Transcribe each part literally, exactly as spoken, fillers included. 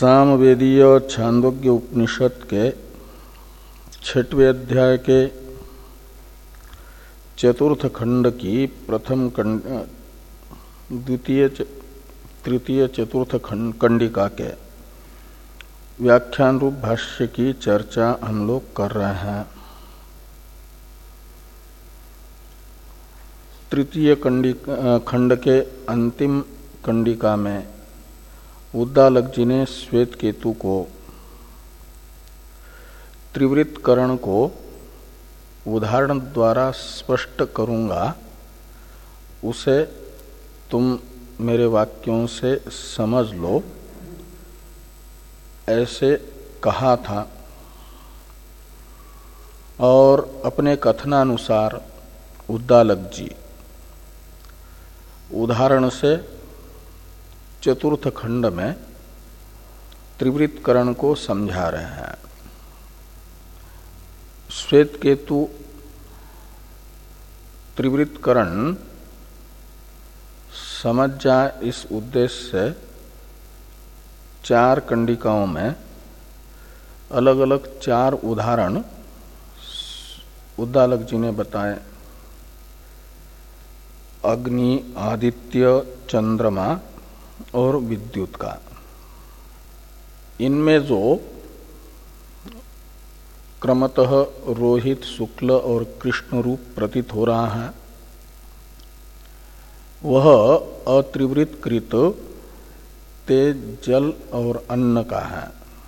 सामवेदीय छांदोग्य उपनिषद के छठवें अध्याय के चतुर्थ खंड की प्रथम खंड द्वितीय तृतीय चतुर्थ खंड कंडिका के व्याख्यान रूप भाष्य की चर्चा हम लोग कर रहे हैं। तृतीय खंड के अंतिम कंडिका में उद्दालक जी ने श्वेत केतु को त्रिवृत करण को उदाहरण द्वारा स्पष्ट करूंगा, उसे तुम मेरे वाक्यों से समझ लो, ऐसे कहा था। और अपने कथनानुसार उद्दालक जी उदाहरण से चतुर्थ खंड में त्रिवृत करण को समझा रहे हैं। श्वेत केतु त्रिवृत करण समझ जाए, इस उद्देश्य से चार कंडिकाओं में अलग अलग चार उदाहरण उद्दालक जी ने बताए। अग्नि, आदित्य, चंद्रमा और विद्युत का। इनमें जो क्रमतः रोहित, शुक्ल और कृष्ण रूप प्रतीत हो रहा है, वह अत्रिवृत कृत तेज, जल और अन्न का है।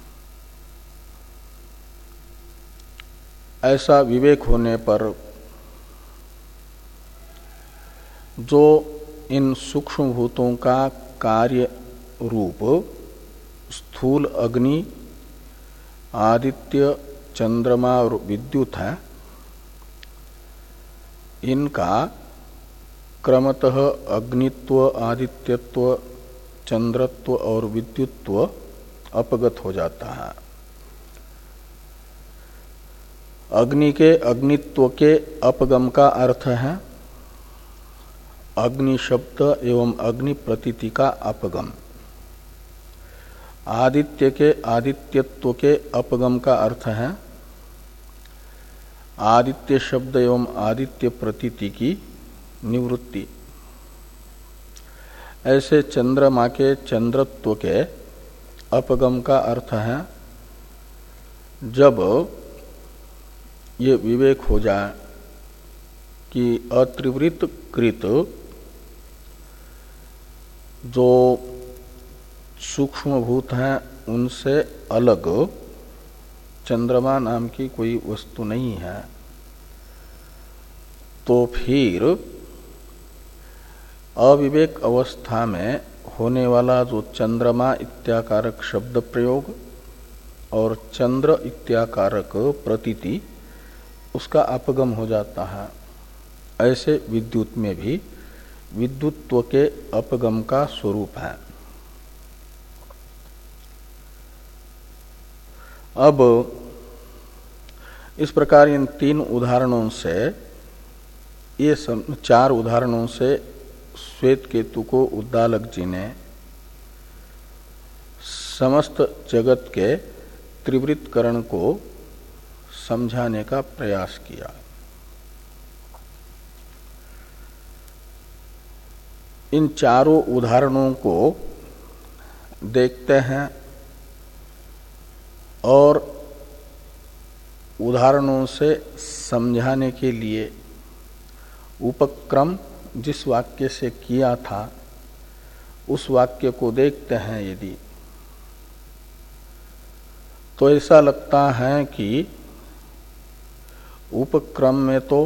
ऐसा विवेक होने पर जो इन सूक्ष्म भूतों का कार्य रूप स्थूल अग्नि, आदित्य, चंद्रमा और विद्युत है, इनका क्रमतः अग्नित्व, आदित्यत्व, चंद्रत्व और विद्युत्व अपगत हो जाता है। अग्नि के अग्नित्व के अपगम का अर्थ है अग्नि शब्द एवं अग्नि प्रतीति का अपगम। आदित्य के आदित्यत्व के अपगम का अर्थ है आदित्य शब्द एवं आदित्य प्रतीति की निवृत्ति। ऐसे चंद्रमा के चंद्रत्व के अपगम का अर्थ है जब ये विवेक हो जाए कि अत्रिवृत कृत जो सूक्ष्म भूत हैं उनसे अलग चंद्रमा नाम की कोई वस्तु नहीं है, तो फिर अविवेक अवस्था में होने वाला जो चंद्रमा इत्याकारक शब्द प्रयोग और चंद्र इत्याकारक प्रतीति, उसका अपगम हो जाता है। ऐसे विद्युत में भी विद्युत्व के अपगम का स्वरूप है। अब इस प्रकार इन तीन उदाहरणों से, ये चार उदाहरणों से श्वेत केतु को उद्दालक जी ने समस्त जगत के त्रिवृत करण को समझाने का प्रयास किया। इन चारों उदाहरणों को देखते हैं और उदाहरणों से समझाने के लिए उपक्रम जिस वाक्य से किया था उस वाक्य को देखते हैं। यदि तो ऐसा लगता है कि उपक्रम में तो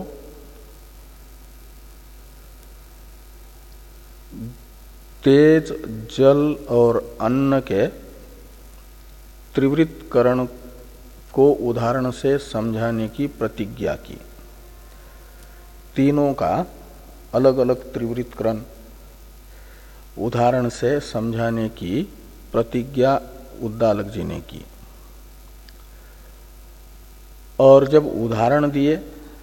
तेज, जल और अन्न के त्रिवृत करण को उदाहरण से समझाने की प्रतिज्ञा की। तीनों का अलग अलग त्रिवृत करण उदाहरण से समझाने की प्रतिज्ञा उद्दालक जी ने की। और जब उदाहरण दिए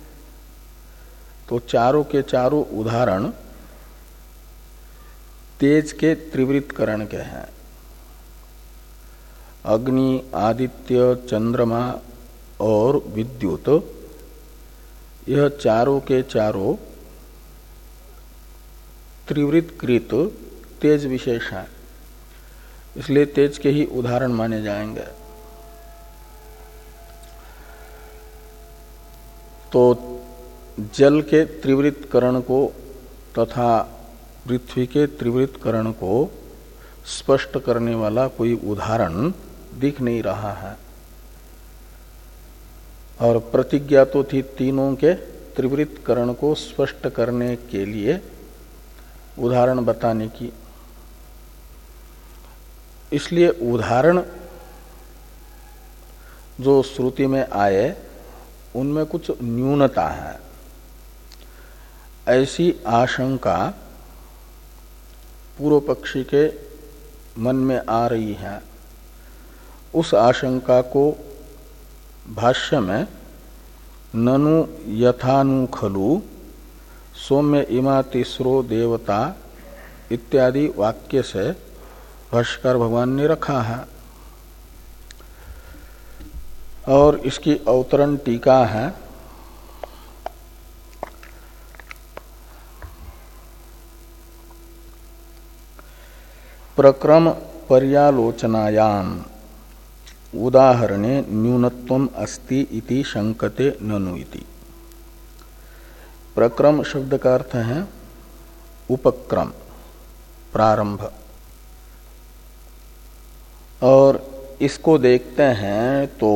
तो चारों के चारों उदाहरण तेज के त्रिवृत करण के हैं अग्नि, आदित्य, चंद्रमा और विद्युत, यह चारों के चारों त्रिवृत्कृत तेज विशेष है, इसलिए तेज के ही उदाहरण माने जाएंगे। तो जल के त्रिवृत्करण को तथा पृथ्वी के त्रिवृत्करण को स्पष्ट करने वाला कोई उदाहरण दिख नहीं रहा है। और प्रतिज्ञा तो थी तीनों के त्रिवृत्करण को स्पष्ट करने के लिए उदाहरण बताने की, इसलिए उदाहरण जो श्रुति में आए उनमें कुछ न्यूनता है, ऐसी आशंका पूर्व पक्षी के मन में आ रही है। उस आशंका को भाष्य में ननु यथानु खलु सौम्य इमा तिस्रो देवता इत्यादि वाक्य से भाष्यकार भगवान ने रखा है। और इसकी अवतरण टीका है प्रक्रम पर्यालोचनायाम उदाहरणे न्यूनत्वम अस्ति इति शंकते ननु इति। प्रक्रम शब्द का अर्थ है उपक्रम, प्रारंभ। और इसको देखते हैं तो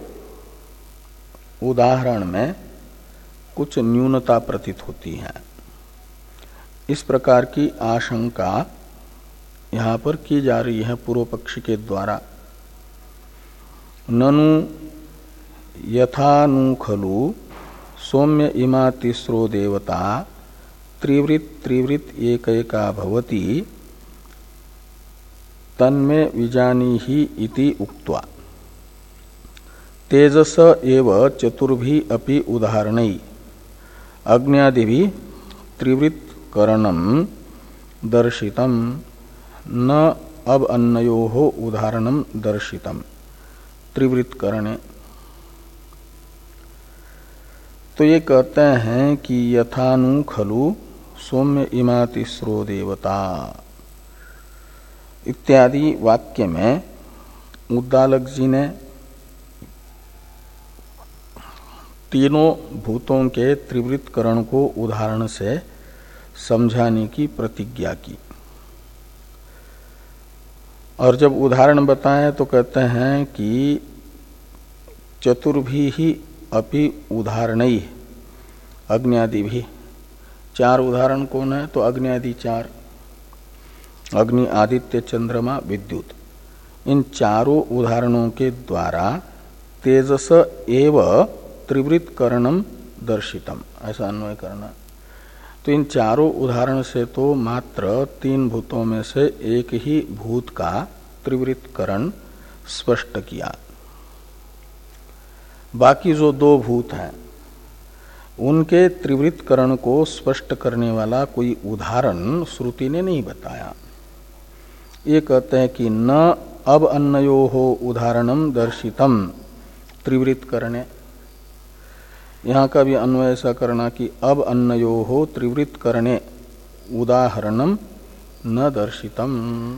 उदाहरण में कुछ न्यूनता प्रतीत होती है। इस प्रकार की आशंका यहाँ पर की जा रही है पूर्व पक्षी के द्वारा। ननु यथानु खलु सौम्य इमा तिस्रो देवता त्रिवृत त्रिवृत एकैका भवति तन्मे विजानीहि इति उक्त्वा तेजस एव चतुर्भि अपि उदाहरणै अग्न्यादिभि त्रिवृत्करणं दर्शितम् न अब अन्नयोः उदाहरणं दर्शितम् त्रिवृत्करणे। तो ये कहते हैं कि यथानु खलु सौम्य इमा तिस्रो देवता इत्यादि वाक्य में उद्दालक जी ने तीनों भूतों के त्रिवृत्करण को उदाहरण से समझाने की प्रतिज्ञा की। और जब उदाहरण बताएं तो कहते हैं कि चतुर्भि ही अपि उदाहरणै अग्नि भी। चार उदाहरण कौन है? तो अग्नि आदि चार, अग्नि, आदित्य, चंद्रमा, विद्युत। इन चारों उदाहरणों के द्वारा तेजस एव त्रिवृत्करणम दर्शितम, ऐसा अन्वय करना। तो इन चारों उदाहरण से तो मात्र तीन भूतों में से एक ही भूत का त्रिवृत्करण स्पष्ट किया। बाकी जो दो भूत हैं उनके त्रिवृत्करण को स्पष्ट करने वाला कोई उदाहरण श्रुति ने नहीं बताया। ये कहते हैं कि न अब अन्नयोः उदाहरणम दर्शितम त्रिवृत्करणे। यहाँ का भी अन्वय ऐसा करना कि अब अन्नयोः त्रिवृत्करणे उदाहरणम न दर्शितम।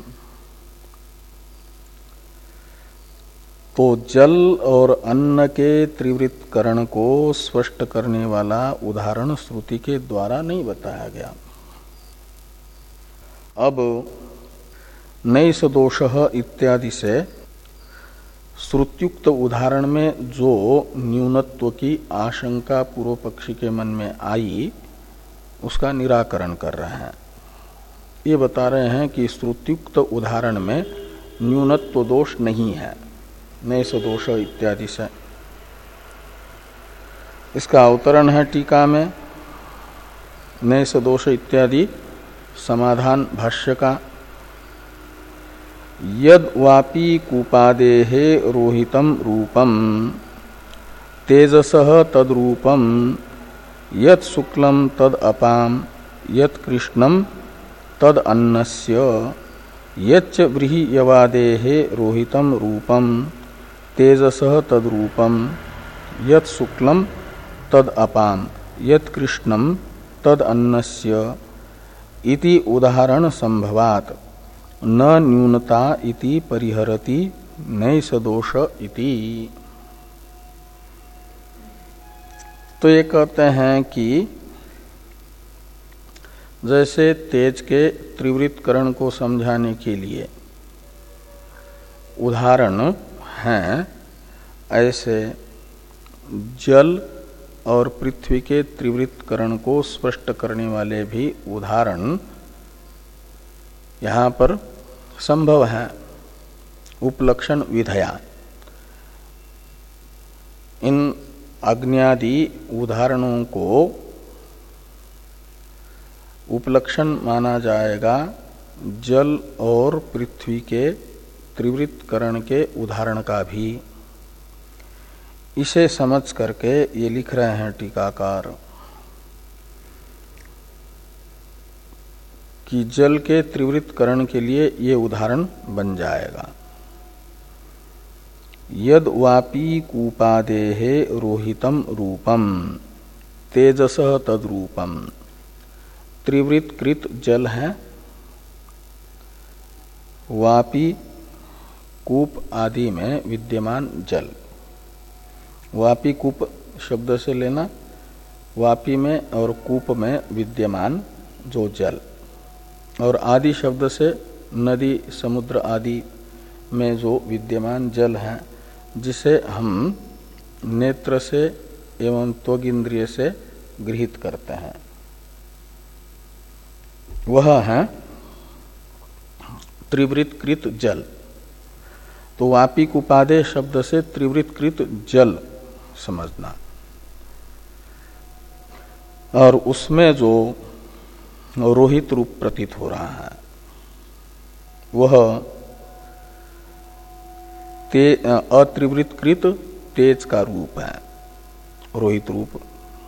तो जल और अन्न के त्रिवृत्करण को स्पष्ट करने वाला उदाहरण श्रुति के द्वारा नहीं बताया गया। अब नैष दोषः इत्यादि से श्रुत्युक्त उदाहरण में जो न्यूनत्व की आशंका पूर्व पक्षी के मन में आई उसका निराकरण कर रहे हैं। ये बता रहे हैं कि श्रुत्युक्त उदाहरण में न्यूनत्व दोष नहीं है, नैष दोष इत्यादि से। इसका अवतरण है टीका में नैष दोष इत्यादि समाधान भाष्य का। यद वापि कूपादेः रोहितम रूपम तेजसः तद्रूपम यत् शुक्लम तद अपाम यत् कृष्णम तद अन्नस्य यच्च व्रीह्यवादेः रोहितं रूपं तेजसः तद्रूपं यत् शुक्लं तद अपाम यत् कृष्णं तद अन्नस्य इति उदाहरण संभवात न न्यूनता इति परिहरति नैष दोष इति। तो ये कहते हैं कि जैसे तेज के त्रिवृत्तकरण को समझाने के लिए उदाहरण हैं, ऐसे जल और पृथ्वी के त्रिवृत्तकरण को स्पष्ट करने वाले भी उदाहरण यहाँ पर संभव है उपलक्षण विधया। इन अग्न्यादि उदाहरणों को उपलक्षण माना जाएगा जल और पृथ्वी के त्रिवृत्तकरण के उदाहरण का भी। इसे समझ करके ये लिख रहे हैं टीकाकार कि जल के त्रिवृत्तकरण के लिए ये उदाहरण बन जाएगा। यद वापी कूपादेः रोहितम रूपम तेजसः तद्रूपम। त्रिवृत्तकृत जल है, वापी कूप आदि में विद्यमान जल। वापी कूप शब्द से लेना, वापी में और कूप में विद्यमान जो जल, और आदि शब्द से नदी समुद्र आदि में जो विद्यमान जल है, जिसे हम नेत्र से एवं त्वग इंद्रिय से गृहीत करते हैं, वह है त्रिवृत्तकृत जल। तो वापी कुपादे शब्द से त्रिवृत्तकृत जल समझना, और उसमें जो रोहित रूप प्रतीत हो रहा है वह ते अत्रिवृत्तकृत तेज का रूप है, रोहित रूप।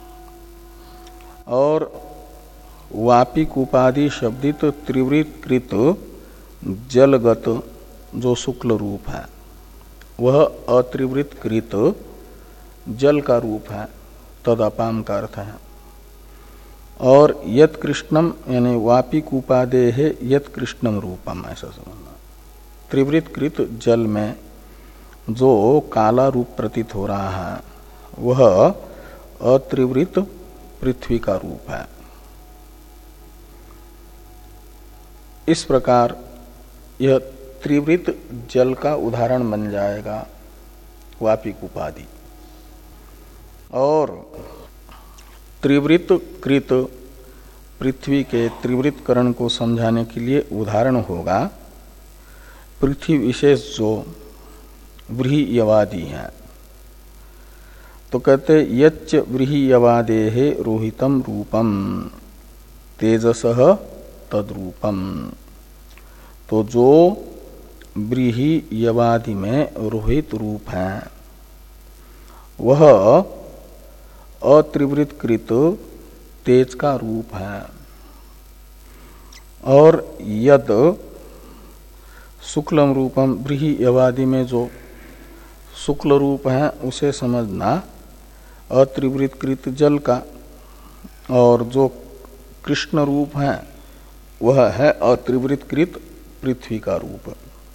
और वापी कुपादि शब्दित त्रिवृत्तकृत जलगत जो शुक्ल रूप है वह अत्रिवृत्तकृत जल का रूप है, तदपाम का अर्थ है। और यत कृष्णम यानी वापी कूपादे है यत कृष्णम रूपम, ऐसा समझना। त्रिवृत्तकृत जल में जो काला रूप प्रतीत हो रहा है वह अत्रिवृत्त पृथ्वी का रूप है। इस प्रकार यह त्रिवृत्त जल का उदाहरण बन जाएगा वापी कूपादि। और त्रिवृत्तकृत पृथ्वी के त्रिवृत्तकरण को समझाने के लिए उदाहरण होगा पृथ्वी विशेष जो व्रीह्यवादी है। तो कहते यच्च व्रीह्यवादेः रोहितम रूपम तेजसः तद्रूपम। तो जो व्रीह्यवादी में रोहित रूप है वह अत्रिवृत्तकृत तेज का रूप है। और यद शुक्लम रूपम, व्रीह्यवादी में जो शुक्ल रूप है उसे समझना अत्रिवृत्तकृत जल का, और जो कृष्ण रूप है वह है अत्रिवृत्तकृत पृथ्वी का रूप।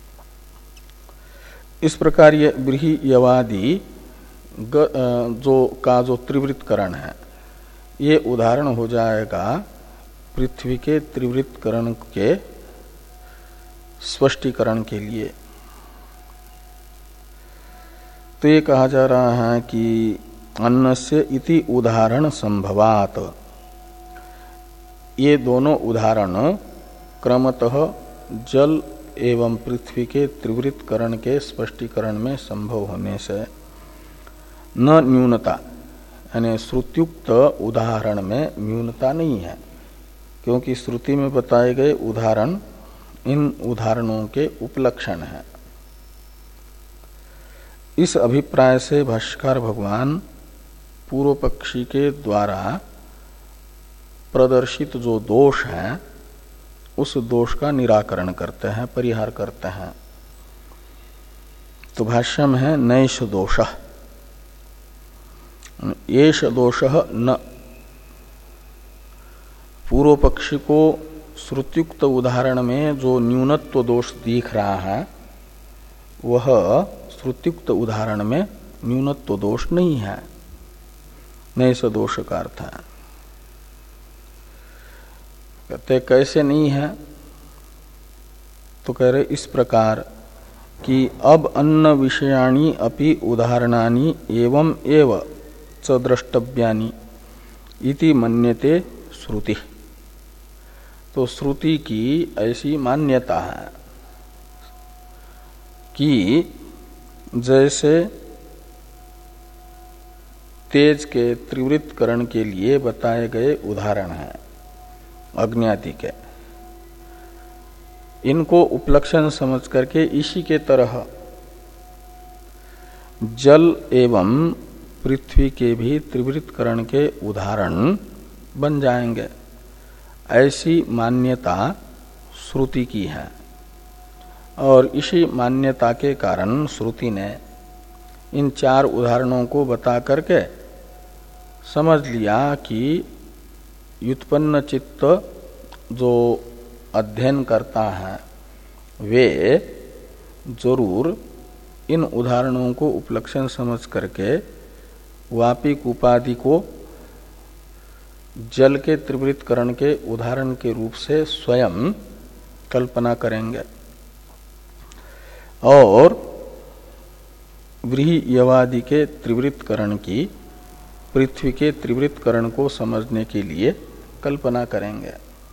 इस प्रकार ये व्रीह्यवादी जो का जो त्रिवृत्तकरण है ये उदाहरण हो जाएगा पृथ्वी के त्रिवृत्तकरण के स्पष्टीकरण के लिए। तो ये कहा जा रहा है कि अन्नस्य इति उदाहरण संभवात। ये दोनों उदाहरण क्रमतः जल एवं पृथ्वी के त्रिवृत्तकरण के स्पष्टीकरण में संभव होने से न न्यूनता, यानी श्रुत्युक्त उदाहरण में न्यूनता नहीं है, क्योंकि श्रुति में बताए गए उदाहरण इन उदाहरणों के उपलक्षण हैं। इस अभिप्राय से भाष्यकार भगवान पूर्व पक्षी के द्वारा प्रदर्शित जो दोष है उस दोष का निराकरण करते हैं, परिहार करते हैं। तो भाष्य में है नैष दोषः, एष दोषः न। पूर्व पक्षी को श्रुतियुक्त उदाहरण में जो न्यूनत्व दोष दिख रहा है वह श्रुतियुक्त उदाहरण में न्यूनत्व दोष नहीं है, नैष दोष का अर्थ है। कहते कैसे नहीं है? तो कह रहे इस प्रकार कि अब अन्न विषयाणि अपि उदाहरणानि एवं एव च द्रष्टव्यानि इति मन्यते श्रुति। तो श्रुति की ऐसी मान्यता है कि जैसे तेज के त्रिवृत्तकरण के लिए बताए गए उदाहरण हैं अग्नि के, इनको उपलक्षण समझ करके इसी के तरह जल एवं पृथ्वी के भी त्रिवृत्तकरण के उदाहरण बन जाएंगे, ऐसी मान्यता श्रुति की है। और इसी मान्यता के कारण श्रुति ने इन चार उदाहरणों को बता करके समझ लिया कि व्युत्पन्न चित्त जो अध्ययन करता है वे जरूर इन उदाहरणों को उपलक्षण समझ करके वापिक उपाधि को जल के त्रिवृत्तकरण के उदाहरण के रूप से स्वयं कल्पना करेंगे और व्रीह्यवादि के त्रिवृत्तकरण की पृथ्वी के त्रिवृत्तकरण को समझने के लिए कल्पना करेंगे।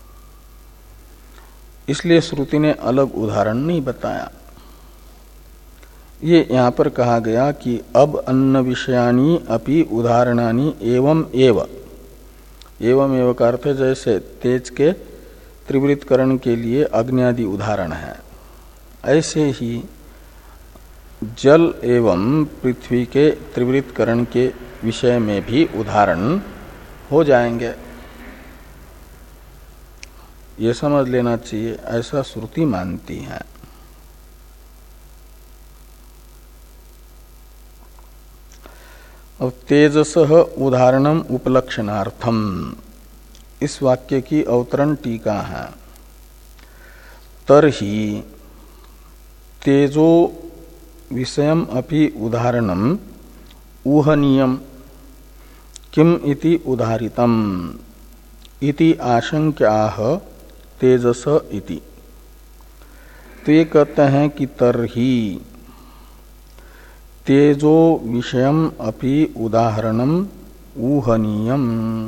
इसलिए श्रुति ने अलग उदाहरण नहीं बताया। ये यहाँ पर कहा गया कि अब अन्न विषयाणि अपि उदाहरणानि एवं एव, एवं एव का अर्थ जैसे तेज के त्रिवृत्तकरण के लिए अग्नि आदि उदाहरण है, ऐसे ही जल एवं पृथ्वी के त्रिवृत्तकरण के विषय में भी उदाहरण हो जाएंगे। ये समझ लेना चाहिए, ऐसा श्रुति मानती है। अब तेजसः उदाहरणम उपलक्षणार्थम, इस वाक्य की अवतरण टीका है। तरहि तेजो विषयम अपि उदाहरणम ऊहनीयम किम इति उदाहरितम इति आशंक्याह तेजस इति। तो ये कहते हैं कि तरहि तेजो विषयम अपि उदाहरणम ऊहनीयम,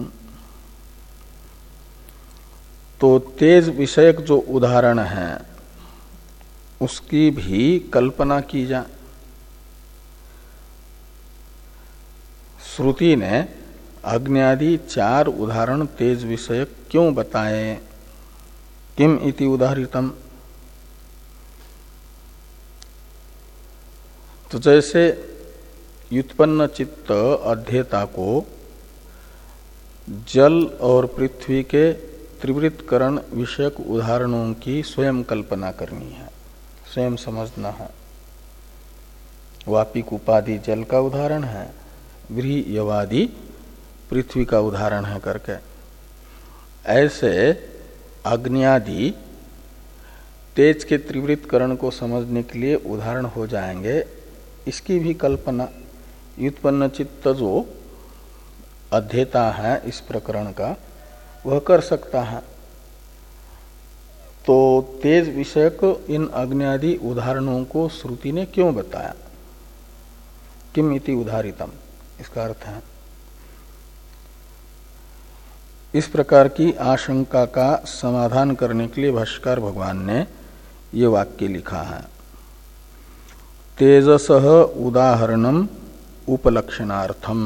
तो तेज विषयक जो उदाहरण है उसकी भी कल्पना की जाए। श्रुति ने अग्नि आदि चार उदाहरण तेज विषयक क्यों बताए? किम इति उदाहरितम, तो जैसे व्युत्पन्न चित्त अध्येता को जल और पृथ्वी के त्रिवृत्तकरण विषयक उदाहरणों की स्वयं कल्पना करनी है, स्वयं समझना है। वापिक उपाधि जल का उदाहरण है, व्रीह्यवादि पृथ्वी का उदाहरण है करके, ऐसे अग्नियादि तेज के त्रिवृत्तकरण को समझने के लिए उदाहरण हो जाएंगे। इसकी भी कल्पना व्युत्पन्न चित्त जो अध्येता है इस प्रकरण का वह कर सकता है। तो तेज विषयक इन अग्नि उदाहरणों को श्रुति ने क्यों बताया? किम इति उदाहरितम, इसका अर्थ है इस प्रकार की आशंका का समाधान करने के लिए भाष्यकार भगवान ने ये वाक्य लिखा है। तेजसः उदाहरणम उपलक्षणार्थम।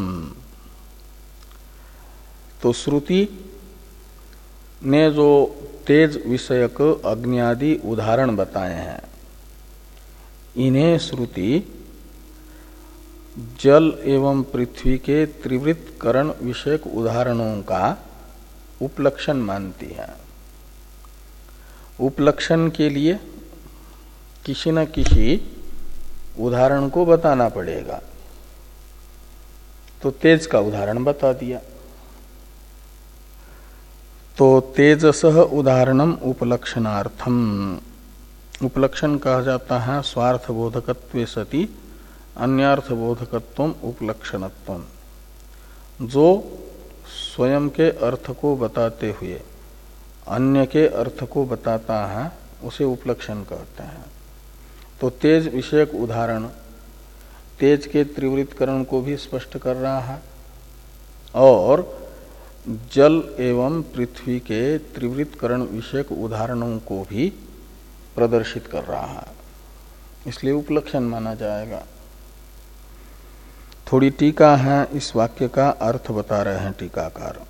तो श्रुति ने जो तेज विषयक अग्नि आदि उदाहरण बताए हैं, इन्हें श्रुति जल एवं पृथ्वी के त्रिवृत्तकरण विषयक उदाहरणों का उपलक्षण मानती है। उपलक्षण के लिए किसी न किसी उदाहरण को बताना पड़ेगा। तो तेज का उदाहरण बता दिया। तो तेजसः उदाहरणम उपलक्षणार्थम, उपलक्षण कहा जाता है स्वार्थबोधकत्वे सति अन्यार्थबोधकत्वम उपलक्षणत्वम। जो स्वयं के अर्थ को बताते हुए अन्य के अर्थ को बताता है उसे उपलक्षण कहते हैं। तो तेज विषयक उदाहरण तेज के त्रिवृत्तकरण को भी स्पष्ट कर रहा है और जल एवं पृथ्वी के त्रिवृत्तकरण विषयक उदाहरणों को भी प्रदर्शित कर रहा है, इसलिए उपलक्षण माना जाएगा। थोड़ी टीका है, इस वाक्य का अर्थ बता रहे हैं टीकाकार।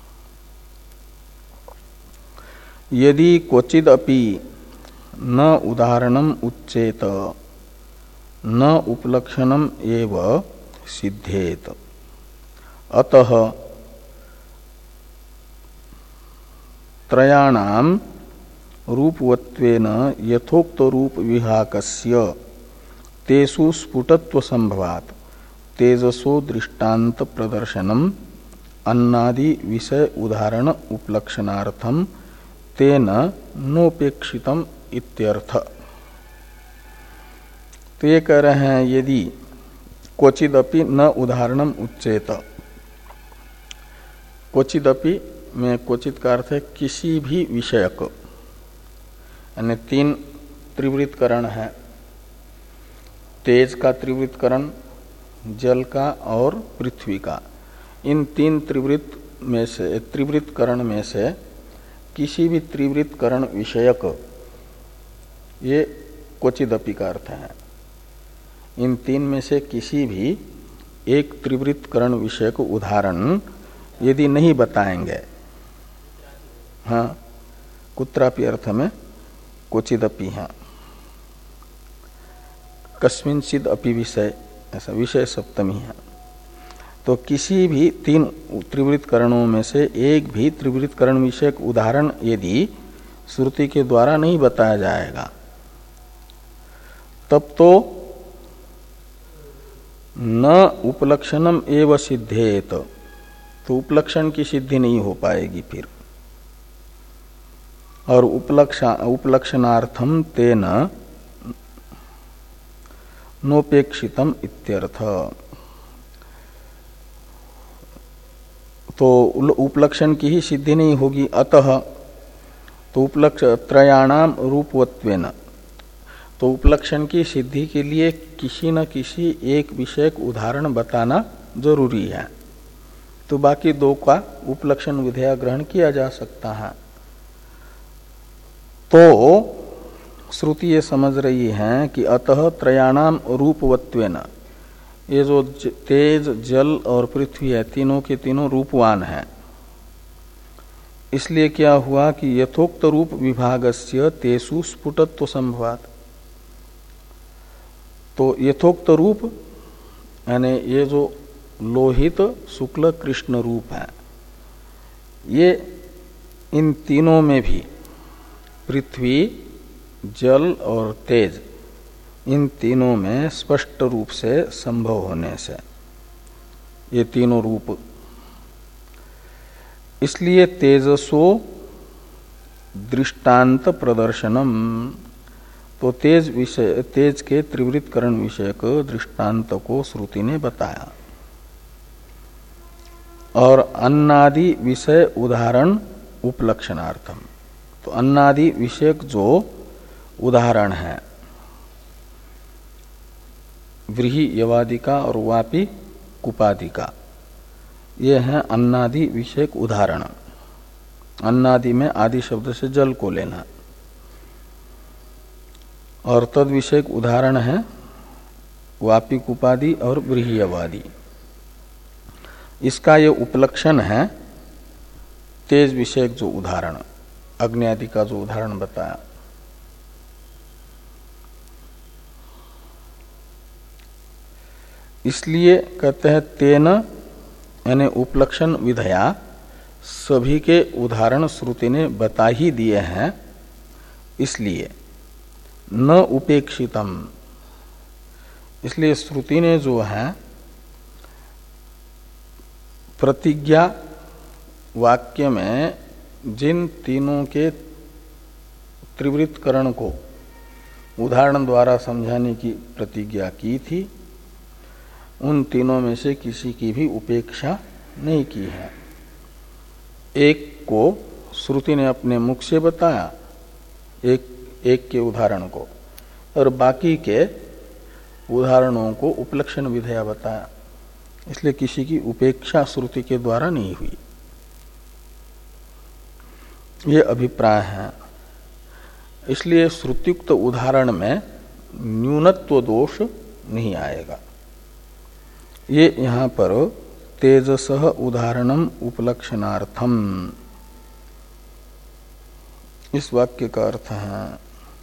यदि क्वचिदपि न उदाहरणम उच्चेत न उपलक्षणम एव सिद्धेत, अतः त्रयाणाम रूपवत्वेन यथोक्त रूप विभाकस्य तेषु स्फुटत्व संभवात् तेजसो दृष्टांत प्रदर्शनम अन्नादि विषय उदाहरण उपलक्षणार्थम तेन नोपेक्षितम इत्यर्थ। तो ये कह रहे हैं यदि क्वचिदपि न उदाहरणम उच्चेत, क्वचिदपि में क्वचित का अर्थ है किसी भी विषयक, यानी तीन त्रिवृत्तकरण है, तेज का त्रिवृत्तकरण, जल का और पृथ्वी का। इन तीन त्रिवृत्त में से त्रिवृत्तकरण में से किसी भी त्रिवृत्तकरण विषयक, ये क्वचिदपि का अर्थ है। इन तीन में से किसी भी एक त्रिवृत्तकरण विषयक उदाहरण यदि नहीं बताएंगे, हाँ कुत्रापि अर्थ में क्वचिदपि है, कस्मिंचिद अपि विषय, ऐसा विषय सप्तमी है। तो किसी भी तीन त्रिवृत्तकरणों में से एक भी त्रिवृत्तकरण विषयक उदाहरण यदि श्रुति के द्वारा नहीं बताया जाएगा तब तो न उपलक्षणम एव सिद्धेत, तो उपलक्षण की सिद्धि नहीं हो पाएगी फिर। और उपलक्षा उपलक्षणार्थम तेन नोपेक्षितम इत्यर्थ। तो उपलक्षण की ही सिद्धि नहीं होगी, अतः तो उपलक्ष त्रयाणाम रूपवत्वेन, तो उपलक्षण की सिद्धि के लिए किसी न किसी एक विषयक उदाहरण बताना जरूरी है। तो बाकी दो का उपलक्षण विधेय ग्रहण किया जा सकता है। तो श्रुति ये समझ रही है कि अतः त्रयाणाम रूपवत्वेन, ये जो तेज जल और पृथ्वी है तीनों के तीनों रूपवान हैं, इसलिए क्या हुआ कि यथोक्त रूप विभागस्य तेषु स्फुटत्व संभवात्। तो यथोक्त रूप यानी ये जो लोहित शुक्ल कृष्ण रूप है, ये इन तीनों में भी पृथ्वी जल और तेज, इन तीनों में स्पष्ट रूप से संभव होने से ये तीनों रूप, इसलिए तेजसो दृष्टांत प्रदर्शनम, तो तेज विषय तेज के त्रिवृत्तकरण विषयक दृष्टांत को श्रुति ने बताया। और अन्नादि विषय उदाहरण उपलक्षणार्थम, तो अन्नादि विषयक जो उदाहरण है व्रीहि यवादि का और वापी कुपादि का, ये है अन्नादि विषयक उदाहरण। अन्नादि में आदि शब्द से जल को लेना, और तद विषयक उदाहरण है वापी कुपादि और व्रीहि यवादि। इसका ये उपलक्षण है तेज विषयक जो उदाहरण, अग्नि आदि का जो उदाहरण बताया। इसलिए कहते हैं तेन यानी उपलक्षण विधया सभी के उदाहरण श्रुति ने बता ही दिए हैं, इसलिए न उपेक्षितम, इसलिए श्रुति ने जो है प्रतिज्ञा वाक्य में जिन तीनों के त्रिवृत्तकरण को उदाहरण द्वारा समझाने की प्रतिज्ञा की थी, उन तीनों में से किसी की भी उपेक्षा नहीं की है। एक को श्रुति ने अपने मुख से बताया, एक एक के उदाहरण को, और बाकी के उदाहरणों को उपलक्षण विधेया बताया। इसलिए किसी की उपेक्षा श्रुति के द्वारा नहीं हुई, ये अभिप्राय है। इसलिए श्रुतियुक्त उदाहरण में न्यूनत्व दोष नहीं आएगा। ये यहां पर तेजसः उदाहरणम उपलक्षणार्थम, इस वाक्य का अर्थ है।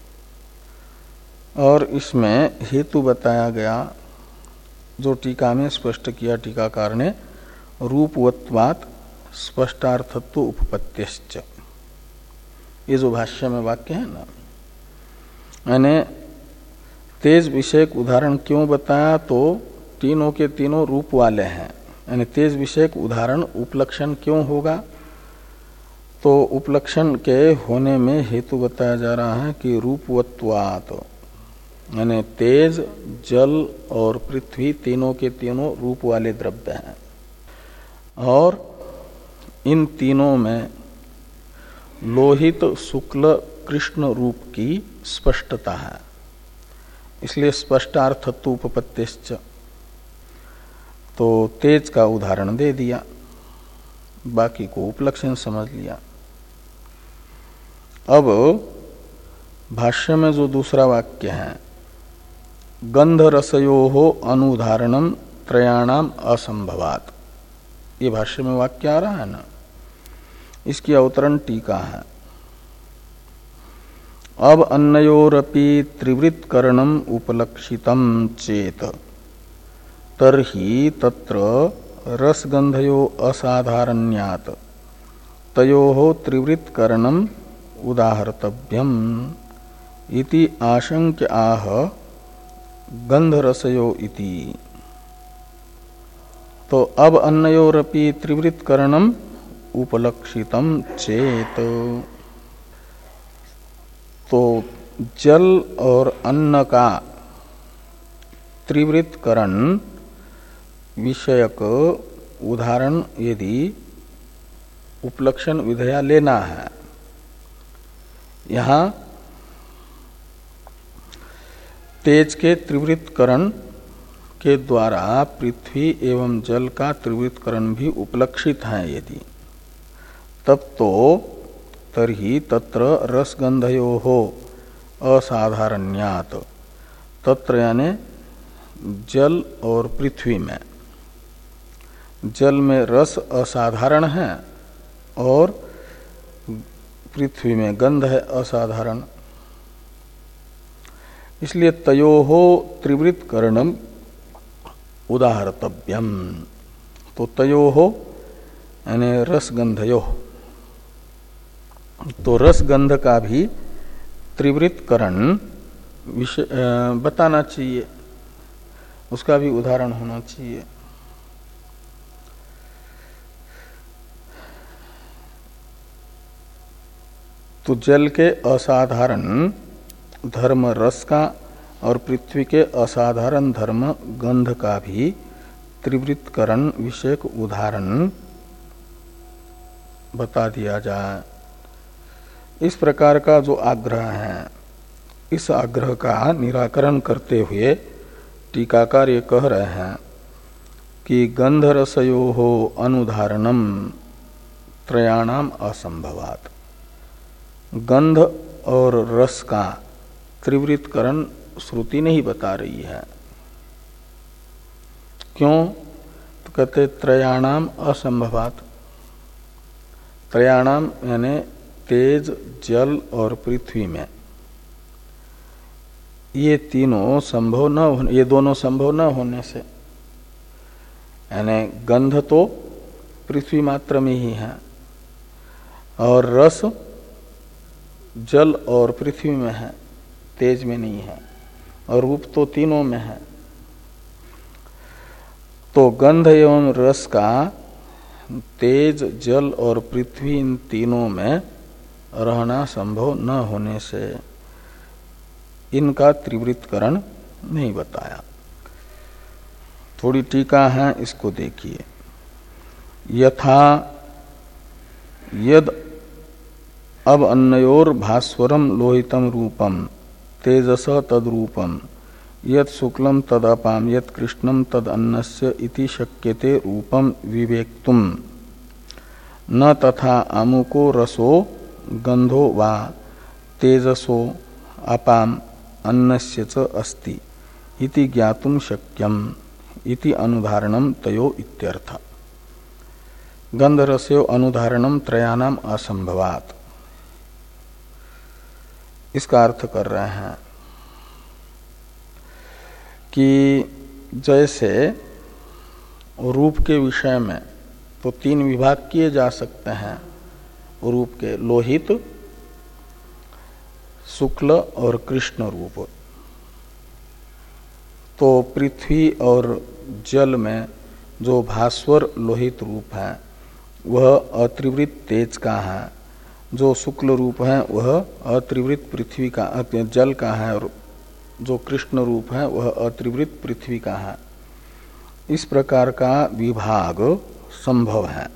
और इसमें हेतु बताया गया जो टीका में स्पष्ट किया टीकाकार ने, रूपवत्वात् स्पष्टार्थत्व उपपत्तिश्च, ये जो भाष्य में वाक्य है ना, यानी तेज विषयक उदाहरण क्यों बताया, तो तीनों के तीनों रूप वाले हैं, यानी तेज विषयक उदाहरण उपलक्षण क्यों होगा, तो उपलक्षण के होने में हेतु बताया जा रहा है कि रूपवत्वात्, यानी तेज, जल और पृथ्वी तीनों के तीनों रूप वाले द्रव्य हैं, और इन तीनों में लोहित शुक्ल कृष्ण रूप की स्पष्टता है, इसलिए स्पष्टार्थत्व उपपत्तिश्च, तो तेज का उदाहरण दे दिया, बाकी को उपलक्षण समझ लिया। अब भाष्य में जो दूसरा वाक्य है, गंध रसयो अनुदाहरणम त्रयाणाम असंभवात, ये भाष्य में वाक्य आ रहा है ना, इसकी अवतरण टीका है। अब अन्नयोरपि त्रिवृत्करणम उपलक्षितम चेत तर्हि तत्र रसगंधयो असाधारण्यात् तयोः त्रिवृत्करणम उदाहर्तव्यम इति आशंक्य आह गंधरसयो इति। तो अब अन्नयोरपि त्रिवृत्करणम उपलक्षितम चेत, तो जल और अन्न का त्रिवृत्करण विषयक उदाहरण यदि उपलक्षण विधेया लेना है, यहाँ तेज के त्रिवृत्करण के द्वारा पृथ्वी एवं जल का त्रिवृत्करण भी उपलक्षित है यदि, तब तो तर्हि तत्र रसगंधयोः असाधारण्यात्, तत्र यानी जल और पृथ्वी में, जल में रस असाधारण है और पृथ्वी में गंध है असाधारण, इसलिए तयोः त्रिवृत्करणम उदाहर्तव्यम। तो तयोः यानी रसगंधयोः, तो रसगंध का भी त्रिवृत्करण विषय बताना चाहिए, उसका भी उदाहरण होना चाहिए। तो जल के असाधारण धर्म रस का और पृथ्वी के असाधारण धर्म गंध का भी त्रिवृत्करण विषयक उदाहरण बता दिया जाए। इस प्रकार का जो आग्रह है, इस आग्रह का निराकरण करते हुए टीकाकार ये कह रहे हैं कि गंधरसयोः अनुदाहरणम त्रयाणाम असंभवात्, गंध और रस का त्रिवृत्करण श्रुति नहीं बता रही है। क्यों? तो कहते त्रयाणाम असंभवात्, त्रयाणाम यानी तेज, जल और पृथ्वी में, ये तीनों संभव न होने, ये दोनों संभव न होने से, यानी गंध तो पृथ्वी मात्र में ही है और रस जल और पृथ्वी में है, तेज में नहीं है, और रूप तो तीनों में है। तो गंध एवं रस का तेज, जल और पृथ्वी इन तीनों में रहना संभव न होने से इनका त्रिवृत्तकरण नहीं बताया। थोड़ी टीका है, इसको देखिए। यथा यद अब अन्नयोर भास्वरम लोहितम रूपम तेजस तद्रूपम यद शुक्लम तदपाम यद कृष्णम तद अन्नस्य इति शक्यते रूपम विवेक्तुम न तथा आमुको रसो गंधो वा तेजसो अपाम अन्नस्य च अस्ति इति ज्ञातुम शक्यम इति अनुधारणम तयो इत्यर्थ। गंधरस्यो अनुधारणम त्रयाणाम असंभवात्, इसका अर्थ कर रहे हैं कि जैसे रूप के विषय में तो तीन विभाग किए जा सकते हैं रूप के, लोहित, शुक्ल और कृष्ण रूप। तो पृथ्वी और जल में जो भास्वर लोहित रूप है वह अत्रिवृत तेज का है, जो शुक्ल रूप है वह अत्रिवृत पृथ्वी का जल का है, और जो कृष्ण रूप है वह अत्रिवृत पृथ्वी का है। इस प्रकार का विभाग संभव है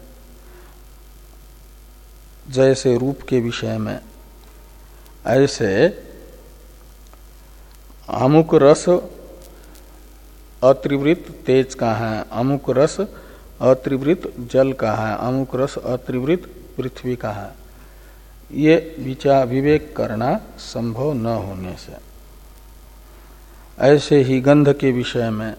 जैसे रूप के विषय में, ऐसे अमुक रस अत्रिवृत तेज का है, अमुक रस अत्रिवृत जल का है, अमुक रस अत्रिवृत पृथ्वी का है। ये विचार विवेक करना संभव न होने से, ऐसे ही गंध के विषय में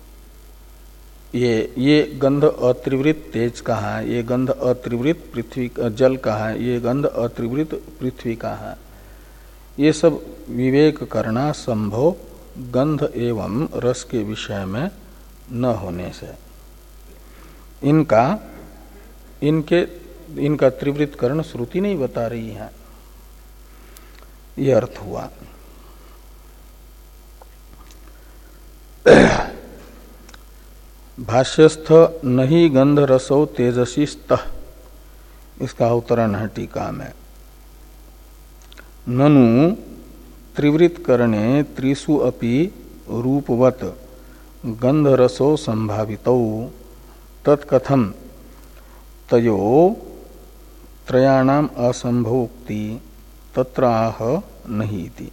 ये ये गंध अत्रिवृत तेज का है, ये गंध अत्रिवृत पृथ्वी जल का है, ये गंध अत्रिवृत पृथ्वी का है। ये सब विवेक करना संभव गंध एवं रस के विषय में न होने से इनका इनके इनका त्रिवृत्तकरण श्रुति नहीं बता रही है। यह अर्थ हुआ। भाष्यस्थ नहीं गंध रसो तेजसी स्तः, इसका अवतरण है टीका में। ननु त्रिवृत्तकरणे त्रिषु अपि रूपवत गंध रसो संभावितौ तत्कथम तयो त्रयाणाम असंभवोक्ति तत्र आह नहीं थी।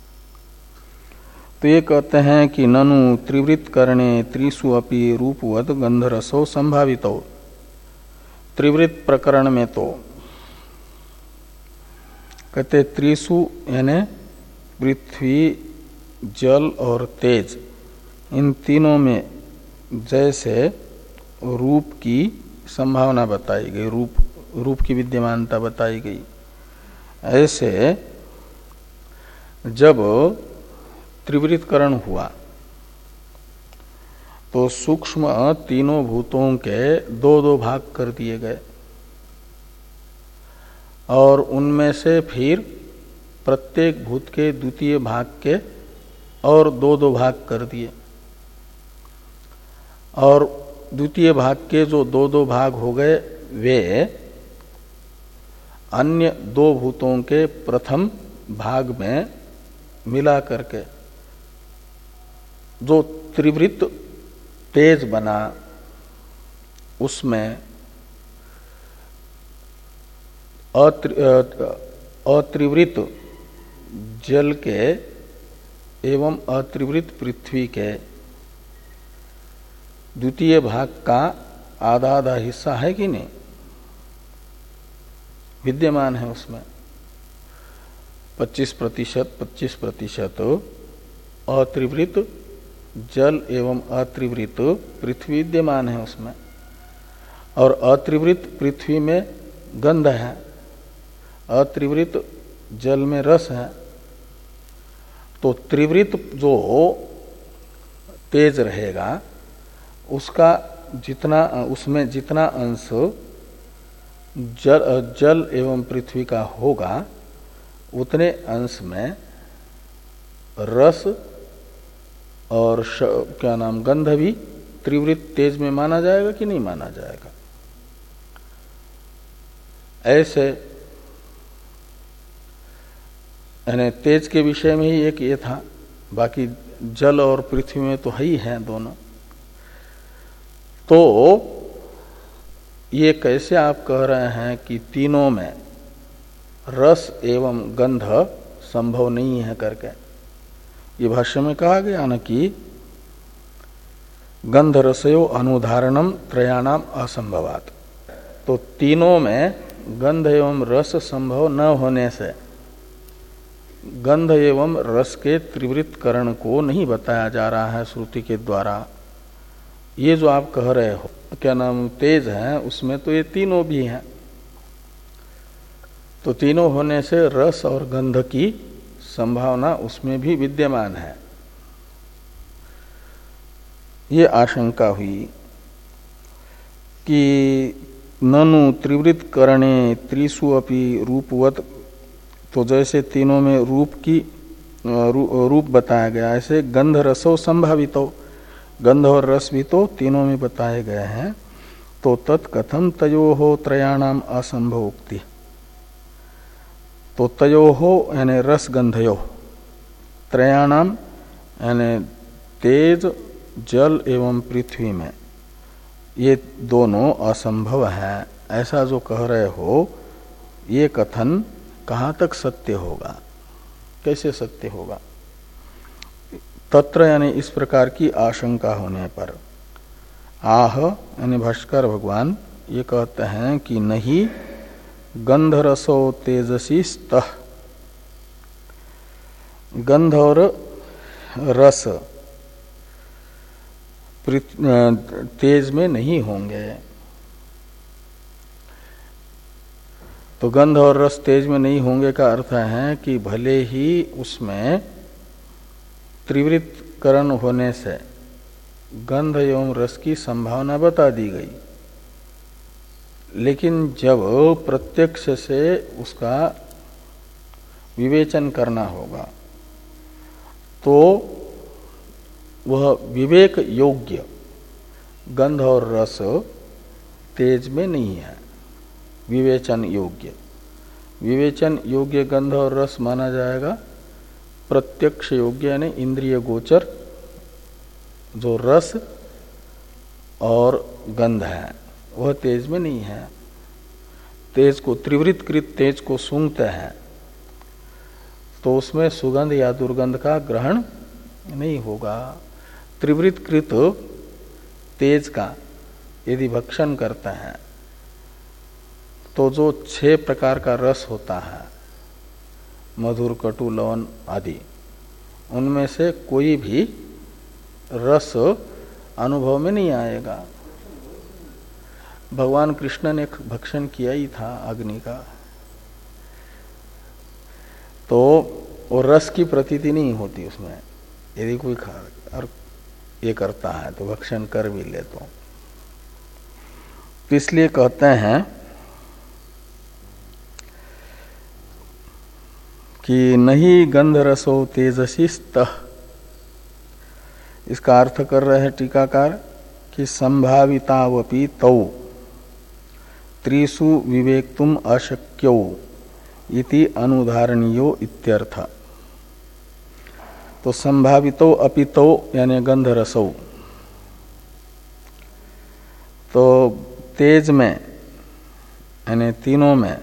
तो ये कहते हैं कि ननु त्रिवृत्तकरणे त्रिषु अपि रूपवत गंधरसो संभावितो, त्रिवृत्त प्रकरण में तो कहते त्रिषु यानी पृथ्वी, जल और तेज, इन तीनों में जैसे रूप की संभावना बताई गई, रूप रूप की विद्यमानता बताई गई, ऐसे जब त्रिवृत्तकरण हुआ तो सूक्ष्म तीनों भूतों के दो दो भाग कर दिए गए और उनमें से फिर प्रत्येक भूत के द्वितीय भाग के और दो दो भाग कर दिए, और द्वितीय भाग के जो दो दो भाग हो गए वे अन्य दो भूतों के प्रथम भाग में मिला करके जो त्रिवृत्त तेज बना उसमें अत्रिवृत्त जल के एवं अत्रिवृत्त पृथ्वी के द्वितीय भाग का आधा आधा हिस्सा है कि नहीं, विद्यमान है उसमें। पच्चीस प्रतिशत पच्चीस प्रतिशत अत्रिवृत्त जल एवं अत्रिवृत्त पृथ्वी विद्यमान है उसमें, और अत्रिवृत्त पृथ्वी में गंध है, अत्रिवृत्त जल में रस है। तो त्रिवृत्त जो तेज रहेगा उसका जितना उसमें जितना अंश जल, जल एवं पृथ्वी का होगा उतने अंश में रस और श, क्या नाम गंध भी त्रिवृत्त तेज में माना जाएगा कि नहीं माना जाएगा। ऐसे यानी तेज के विषय में ही एक ये था, बाकी जल और पृथ्वी में तो ही है दोनों। तो ये कैसे आप कह रहे हैं कि तीनों में रस एवं गंध संभव नहीं है करके। ये भाष्य में कहा गया न कि गंध रसयो अनुधारणम त्रयाणाम असंभवात। तो तीनों में गंध एवं रस संभव न होने से गंध एवं रस के त्रिवृत्त करण को नहीं बताया जा रहा है श्रुति के द्वारा। ये जो आप कह रहे हो क्या नाम तेज है, उसमें तो ये तीनों भी हैं। तो तीनों होने से रस और गंध की संभावना उसमें भी विद्यमान है। ये आशंका हुई कि ननु त्रिवृत्त करणे त्रिषु अपि रूपवत। तो जैसे तीनों में रूप की रू, रूप बताया गया, ऐसे गंध रसो संभावितो, गंध और रस भी तो तीनों में बताए गए हैं। तो तत्कथम तयोहो त्रयाणाम असंभवोक्ति। तो तयोहो यानी रस गंधयो, त्रयाणाम यानी तेज जल एवं पृथ्वी में ये दोनों असंभव है, ऐसा जो कह रहे हो, ये कथन कहाँ तक सत्य होगा, कैसे सत्य होगा। तत्र यानी इस प्रकार की आशंका होने पर आह यानी भाष्कर भगवान ये कहते हैं कि नहीं गंध रसो तेजसी स्तः, गंध और रस तेज में नहीं होंगे। तो गंध और रस तेज में नहीं होंगे का अर्थ है कि भले ही उसमें त्रिवृत्त करण होने से गंध एवं रस की संभावना बता दी गई, लेकिन जब प्रत्यक्ष से उसका विवेचन करना होगा तो वह विवेक योग्य गंध और रस तेज में नहीं है। विवेचन योग्य विवेचन योग्य गंध और रस माना जाएगा प्रत्यक्ष योग्य यानी इंद्रिय गोचर जो रस और गंध है, वह तेज में नहीं है। तेज को त्रिवृत्त कृत तेज को सूंघते हैं तो उसमें सुगंध या दुर्गंध का ग्रहण नहीं होगा। त्रिवृत्त कृत तेज का यदि भक्षण करते हैं तो जो छह प्रकार का रस होता है, मधुर कटु लवण आदि, उनमें से कोई भी रस अनुभव में नहीं आएगा। भगवान कृष्ण ने भक्षण किया ही था अग्नि का, तो वो रस की प्रतीति नहीं होती उसमें। यदि कोई खा और ये करता है तो भक्षण कर भी ले तो इसलिए कहते हैं कि नहीं गंध रसो तेजसी स्तः। इसका अर्थ कर रहे हैं टीकाकार कि संभावितावपि तौ त्रिषु विवेक्तुम अशक्यौ इति अनुधारणीयो इत्यर्थ। तो संभावितो अपितो यानी गंध रसो, तो तेज में यानी तीनों में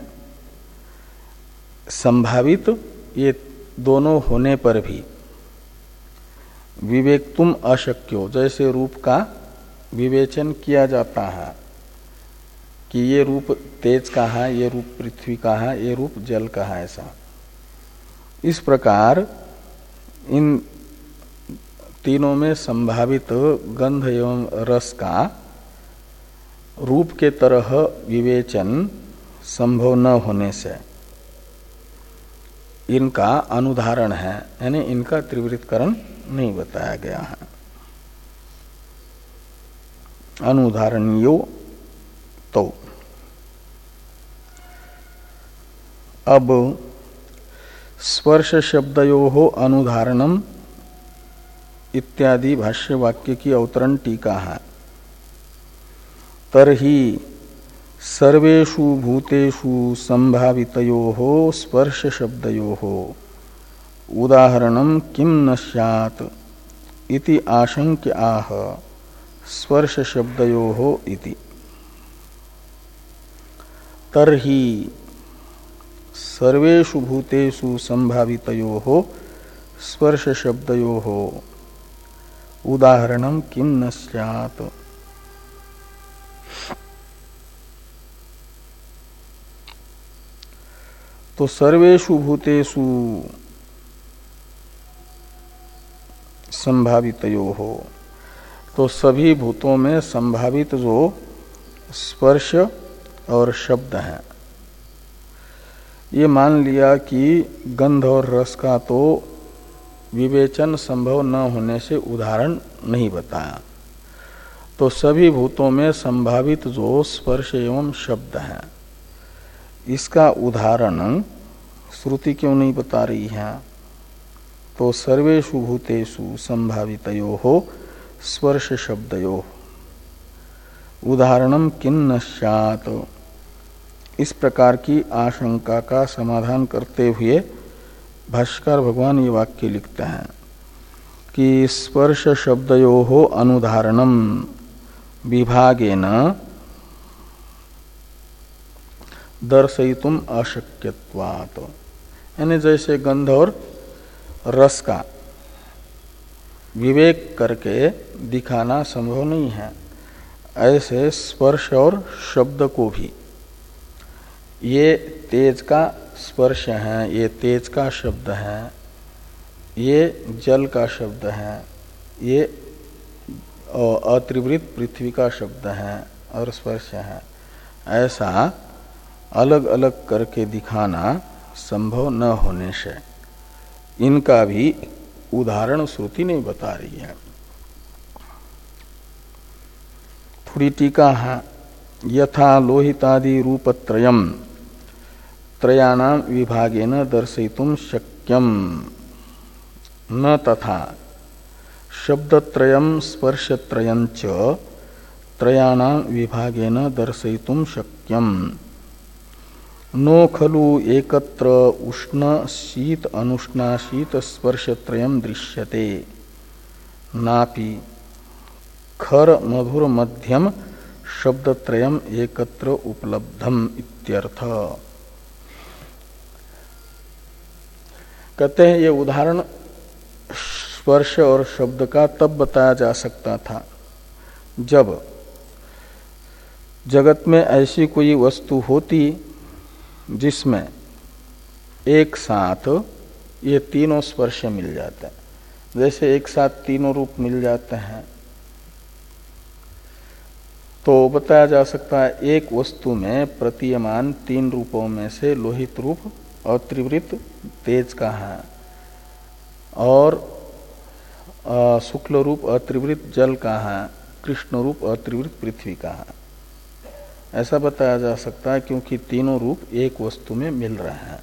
संभावित ये दोनों होने पर भी विवेक्तुम अशक्यो, जैसे रूप का विवेचन किया जाता है कि ये रूप तेज का है, ये रूप पृथ्वी का है, ये रूप जल का है, ऐसा इस प्रकार इन तीनों में संभावित गंध एवं रस का रूप के तरह विवेचन संभव न होने से इनका अनुधारण है, यानी इनका त्रिवृत्तकरण नहीं बताया गया है। अनुधारणीयो तो अब स्पर्श शब्दयोः अनुधारणम इत्यादि भाष्य वाक्य की अवतरण टीका है। तरहि सर्वेषु भूतेषु संभावितयोः स्पर्श शब्दयोः उदाहरणम किम न स्यात् इति आशंक्य आह स्पर्श शब्दयोः इति। तरहि सर्वेषु भूतेषु संभावितयोः स्पर्श शब्दयोः उदाहरणम किम न स्यात्। तो सर्वेषु भूतेषु संभावितयोः, तो सभी भूतों में संभावित जो स्पर्श और शब्द हैं, ये मान लिया कि गंध और रस का तो विवेचन संभव न होने से उदाहरण नहीं बताया, तो सभी भूतों में संभावित जो स्पर्श एवं शब्द हैं इसका उदाहरण श्रुति क्यों नहीं बता रही है? तो सर्वेषु भूतेषु संभावितयोः स्पर्श शब्दयोः उदाहरणम किन्न स्यात्, इस प्रकार की आशंका का समाधान करते हुए भाष्यकार भगवान ये वाक्य लिखते हैं कि स्पर्श शब्दयोः अनुधारणम विभागेन दर्शयितुम अशक्यत्वात्, यानी जैसे गंध और रस का विवेक करके दिखाना संभव नहीं है, ऐसे स्पर्श और शब्द को भी, ये तेज का स्पर्श है, ये तेज का शब्द है, ये जल का शब्द है, ये अत्रिवृत पृथ्वी का शब्द है और स्पर्श है, ऐसा अलग अलग करके दिखाना संभव न होने से इनका भी उदाहरण श्रुति नहीं बता रही है। थोड़ी टीका है, यथा लोहितादि रूपत्रयम् त्रयाणाम विभागेन दर्शयितुम शक्यम न तथा शब्दत्रयम् स्पर्शत्रयम् च त्रयाणाम विभागेन दर्शयितुम शक्यम नो खलु एकत्र उष्ण शीत अनुष्णाशीत स्पर्शत्रयम् दृश्यते नापि खर मधुर मध्यम शब्दत्रयम् एकत्र उपलब्धम इत्यर्थ। कहते हैं ये उदाहरण स्पर्श और शब्द का तब बताया जा सकता था जब जगत में ऐसी कोई वस्तु होती जिसमें एक साथ ये तीनों स्पर्श मिल जाते हैं, जैसे एक साथ तीनों रूप मिल जाते हैं, तो बताया जा सकता है एक वस्तु में प्रतीयमान तीन रूपों में से लोहित रूप अत्रिवृत तेज का है और शुक्ल रूप अत्रिवृत जल का है, कृष्ण रूप अत्रिवृत पृथ्वी का है, ऐसा बताया जा सकता है क्योंकि तीनों रूप एक वस्तु में मिल रहे हैं।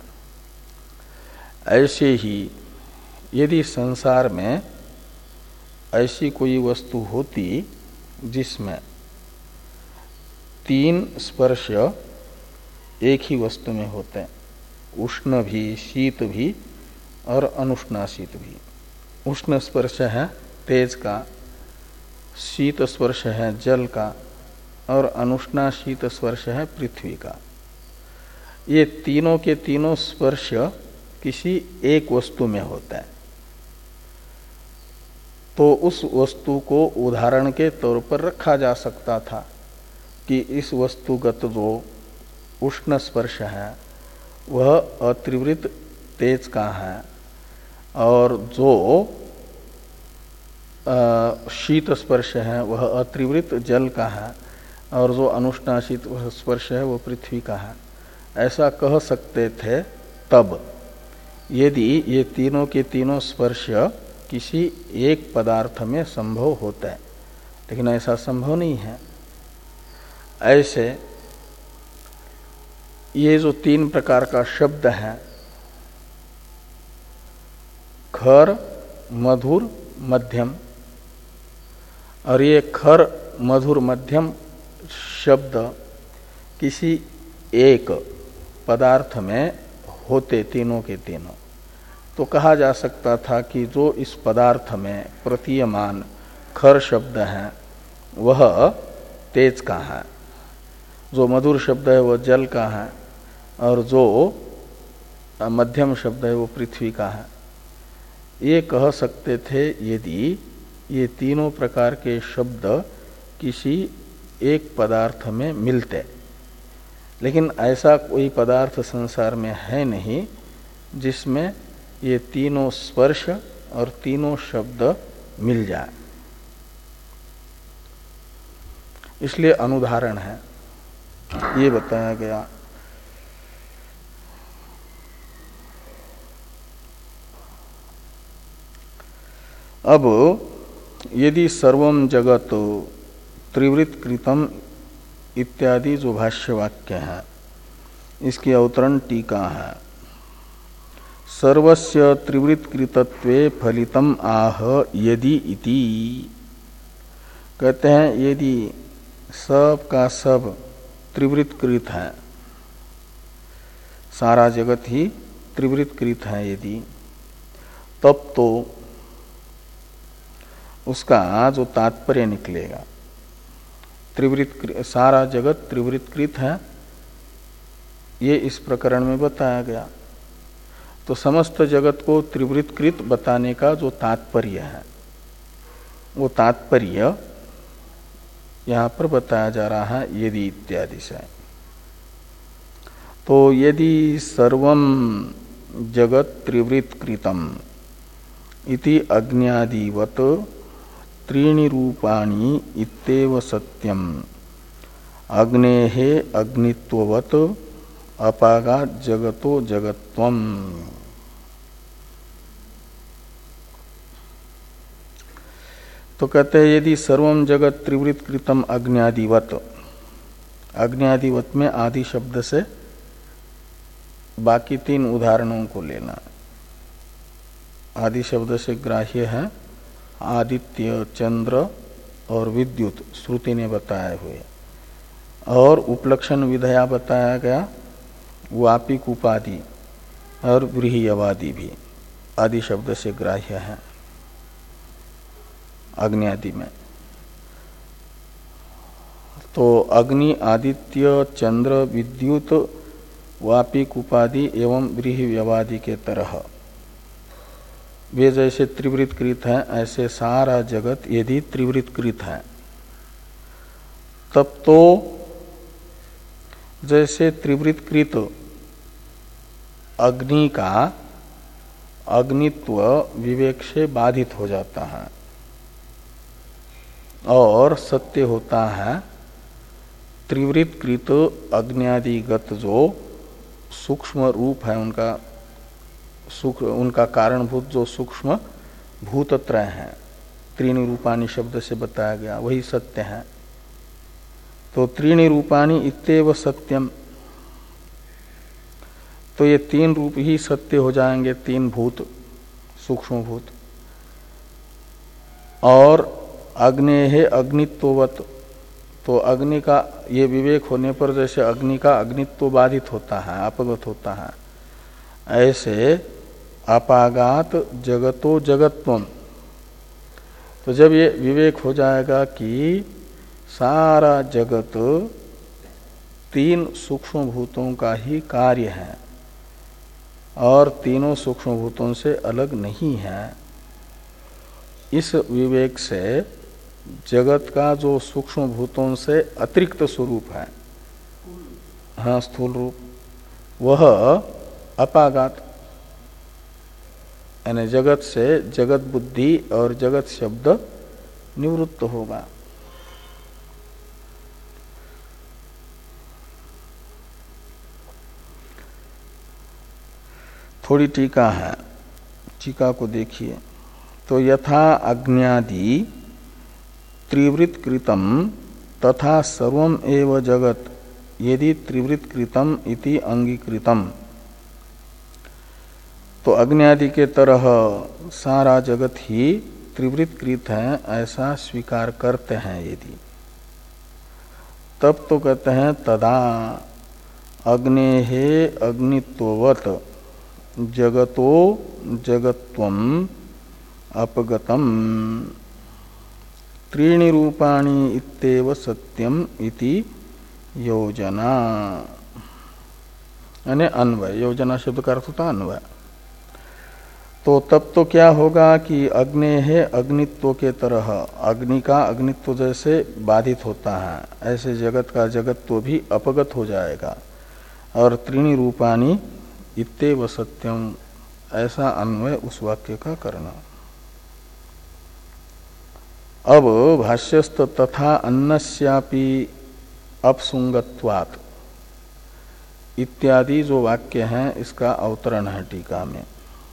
ऐसे ही यदि संसार में ऐसी कोई वस्तु होती जिसमें तीन स्पर्श एक ही वस्तु में होते हैं, उष्ण भी, शीत भी और अनुष्णाशीत भी। उष्ण स्पर्श है तेज का, शीत स्पर्श है जल का और अनुष्णाशीत स्पर्श है पृथ्वी का। ये तीनों के तीनों स्पर्श किसी एक वस्तु में होता है, तो उस वस्तु को उदाहरण के तौर पर रखा जा सकता था कि इस वस्तुगत जो उष्ण स्पर्श है वह अत्रिवृत तेज का है और जो शीत स्पर्श है वह अत्रिवृत जल का है और जो अनुष्णाशीत स्पर्श है वह पृथ्वी का है। ऐसा कह सकते थे तब यदि ये तीनों के तीनों स्पर्श किसी एक पदार्थ में संभव होता है, लेकिन ऐसा संभव नहीं है। ऐसे ये जो तीन प्रकार का शब्द है खर, मधुर, मध्यम। और ये खर, मधुर, मध्यम शब्द किसी एक पदार्थ में होते तीनों के तीनों, तो कहा जा सकता था कि जो इस पदार्थ में प्रतीयमान खर शब्द है वह तेज का है, जो मधुर शब्द है वह जल का है, और जो मध्यम शब्द है वो पृथ्वी का है। ये कह सकते थे यदि ये तीनों प्रकार के शब्द किसी एक पदार्थ में मिलते, लेकिन ऐसा कोई पदार्थ संसार में है नहीं जिसमें ये तीनों स्पर्श और तीनों शब्द मिल जाए, इसलिए अनुदाहरण है ये बताया गया। अब यदि सर्वम जगत त्रिवृत कृतम इत्यादि जो भाष्य वाक्य है, इसकी अवतरण टीका है। सर्वस्य त्रिवृत कृतत्वे फलितम आह यदि इति, कहते हैं यदि सब का सब त्रिवृत कृत है, सारा जगत ही त्रिवृत कृत है यदि, तब तो उसका जो तात्पर्य निकलेगा, त्रिवृत सारा जगत त्रिवृत कृत है, ये इस प्रकरण में बताया गया। तो समस्त जगत को त्रिवृत कृत बताने का जो तात्पर्य है, वो तात्पर्य यहाँ पर बताया जा रहा है यदि इत्यादि से। तो यदि सर्वम जगत त्रिवृत कृतम इति अग्न्यादिवत त्रीणि रूपाणि इत्येव सत्यम अग्नेः अग्नित्ववत अपागात् जगतो जगत्वम। तो कहते हैं यदि सर्वम जगत त्रिवृत कृतम अग्न्यादिवत, अग्न्यादिवत में आदि शब्द से बाकी तीन उदाहरणों को लेना। आदि शब्द से ग्राह्य है आदित्य, चंद्र और विद्युत, श्रुति ने बताए हुए, और उपलक्षण विधया बताया गया वापिक उपाधि और व्रीहियवादि भी आदि शब्द से ग्राह्य है अग्नि में। तो अग्नि, आदित्य, चंद्र, विद्युत, वापिक उपाधि एवं व्रीहियवादि के तरह वे जैसे त्रिवृत कृत है, ऐसे सारा जगत यदि त्रिवृत कृत है, तब तो जैसे त्रिवृत कृत अग्नि का अग्नित्व विवेक से बाधित हो जाता है और सत्य होता है त्रिवृत कृत अग्न्यादिगत जो सूक्ष्म रूप है उनका सुख, उनका कारणभूत जो सूक्ष्म भूतत्रय है, त्रीणि रूपाणि शब्द से बताया गया, वही सत्य है। तो त्रीणि रूपाणि इत्येव सत्यम, तो ये तीन रूप ही सत्य हो जाएंगे, तीन भूत सूक्ष्म भूत। और अग्नेः अग्नित्ववत, तो अग्नि का ये विवेक होने पर जैसे अग्नि का अग्नित्व बाधित होता है, अपगत होता है, ऐसे अपागात जगतो जगत्वम। तो जब ये विवेक हो जाएगा कि सारा जगत तीन सूक्ष्म भूतों का ही कार्य है और तीनों सूक्ष्म भूतों से अलग नहीं है, इस विवेक से जगत का जो सूक्ष्म भूतों से अतिरिक्त स्वरूप है, हाँ स्थूल रूप, वह अपागात यानी जगत से जगत बुद्धि और जगत शब्द निवृत्त होगा। थोड़ी टीका है, टीका को देखिए। तो यथा अग्न्यादि त्रिवृत कृतम तथा सर्वम एव जगत यदि त्रिवृत कृतम इति अंगीकृतम। तो अग्नि आदि के तरह सारा जगत ही त्रिवृत्कृत है ऐसा स्वीकार करते हैं यदि, तब तो कहते हैं तदा अग्नेहे अग्नित्ववत् जगतो जगत्वम अपगतम त्रीणि रूपाणि इत्येव सत्यम इति योजना। यानी अन्वय, योजना शब्द का अर्थ होता अन्वय। तो तब तो क्या होगा कि अग्नि है अग्नित्व के तरह, अग्नि का अग्नित्व जैसे बाधित होता है ऐसे जगत का जगत्व भी अपगत हो जाएगा। और त्रीणि रूपाणि इत्येव सत्यम, ऐसा अन्वय उस वाक्य का करना। अब भाष्यस्त तथा अन्नस्यापि अपसुंगत्वात् इत्यादि जो वाक्य हैं इसका अवतरण है टीका में।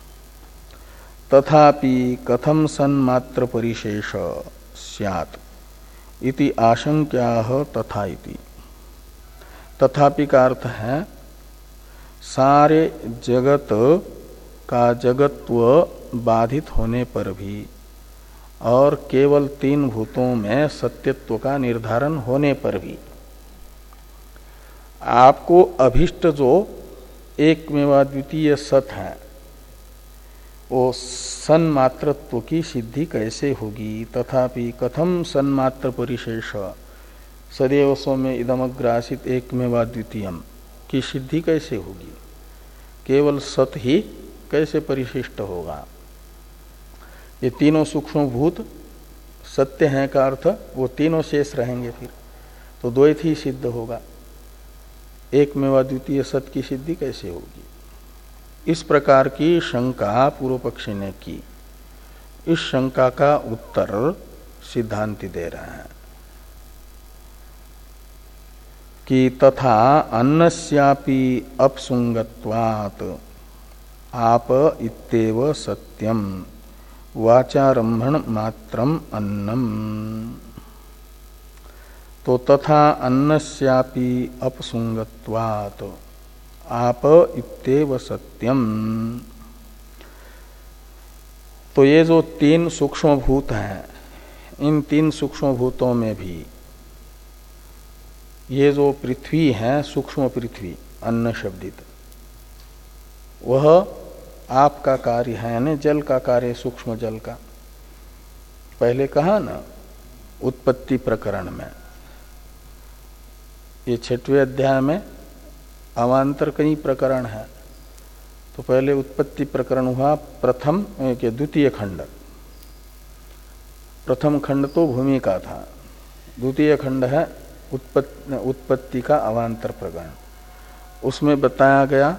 तथापि कथम सन्मात्र परिशेष स्यात् इति आशंक्याः तथा इति। तथापि का अर्थ है सारे जगत का जगत्व बाधित होने पर भी और केवल तीन भूतों में सत्यत्व का निर्धारण होने पर भी आपको अभिष्ट जो एकमेवाद्वितीय सत है वो सन्मात्रत्व की सिद्धि कैसे होगी। तथापि कथम सन्मात्र परिशेष सदैव सौम्य इदमग्रासित एकमेवाद्वितीयम की सिद्धि कैसे होगी, केवल सत ही कैसे परिशिष्ट होगा। ये तीनों सूक्ष्म भूत सत्य हैं का अर्थ वो तीनों शेष रहेंगे, फिर तो द्वैत ही सिद्ध होगा, एक मेवा द्वितीय सत्य की सिद्धि कैसे होगी। इस प्रकार की शंका पूर्व पक्षी ने की। इस शंका का उत्तर सिद्धांति दे रहे हैं कि तथा अन्नस्यापि अपसुंगत्वात् आप इत्येव सत्यम वाचारंभण मात्रम अन्नम। तो तथा अन्नस्यापि अपसुंगत्वात् आप इत्येव सत्यम। तो ये जो तीन सूक्ष्म भूत हैं, इन तीन सूक्ष्म भूतों में भी ये जो पृथ्वी है, सूक्ष्म पृथ्वी अन्न शब्दित, वह आपका कार्य है, यानी जल का कार्य, सूक्ष्म जल का। पहले कहा ना उत्पत्ति प्रकरण में, ये छठवें अध्याय में अवान्तर कई प्रकरण है। तो पहले उत्पत्ति प्रकरण हुआ प्रथम के द्वितीय खंड। प्रथम खंड तो भूमि का था, द्वितीय खंड है उत्पत्ति, उत्पत्ति का अवान्तर प्रकरण। उसमें बताया गया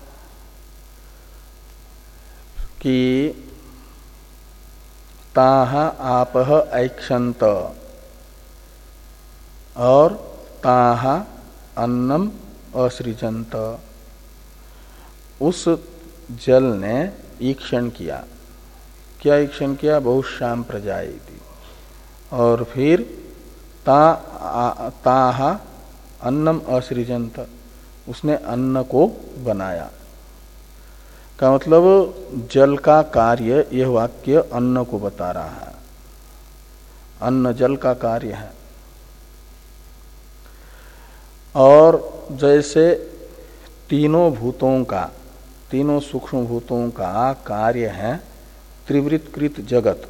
कि ताह आपह ऐक्षंत और ताह अन्नम असृजंत। उस जल ने ईक्षण किया। क्या ईक्षण किया? बहुश्याम प्रजाएं थी। और फिर ता ताह अन्नम असृजंत, उसने अन्न को बनाया। का मतलब जल का कार्य, यह वाक्य अन्न को बता रहा है। अन्न जल का कार्य है। और जैसे तीनों भूतों का, तीनों सूक्ष्म भूतों का कार्य है त्रिवृत्कृत जगत।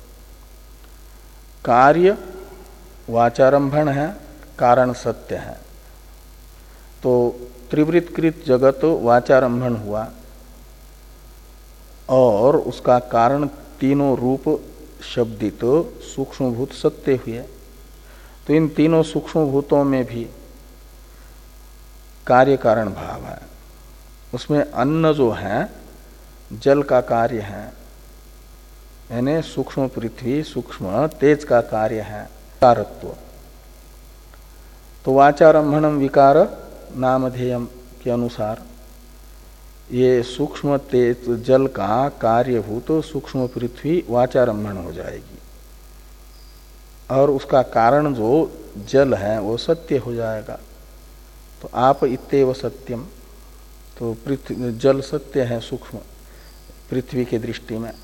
कार्य वाचारंभण है, कारण सत्य है। तो त्रिवृत्कृत जगत वाचारंभण हुआ और उसका कारण तीनों रूप शब्दित सूक्ष्मभूत सत्य हुए। तो इन तीनों सूक्ष्मभूतों में भी कार्य कारण भाव है। उसमें अन्न जो है जल का कार्य है, यानी सूक्ष्म पृथ्वी, सूक्ष्म तेज का कार्य है कारत्व। तो वाचारंभणम विकार नामधेयम के अनुसार ये सूक्ष्म तेज जल का कार्यभूत सूक्ष्म पृथ्वी वाचारंभण हो जाएगी और उसका कारण जो जल है वो सत्य हो जाएगा। तो आप इत्येव सत्यम, तो पृथ्वी जल सत्य है सूक्ष्म, पृथ्वी की दृष्टि में।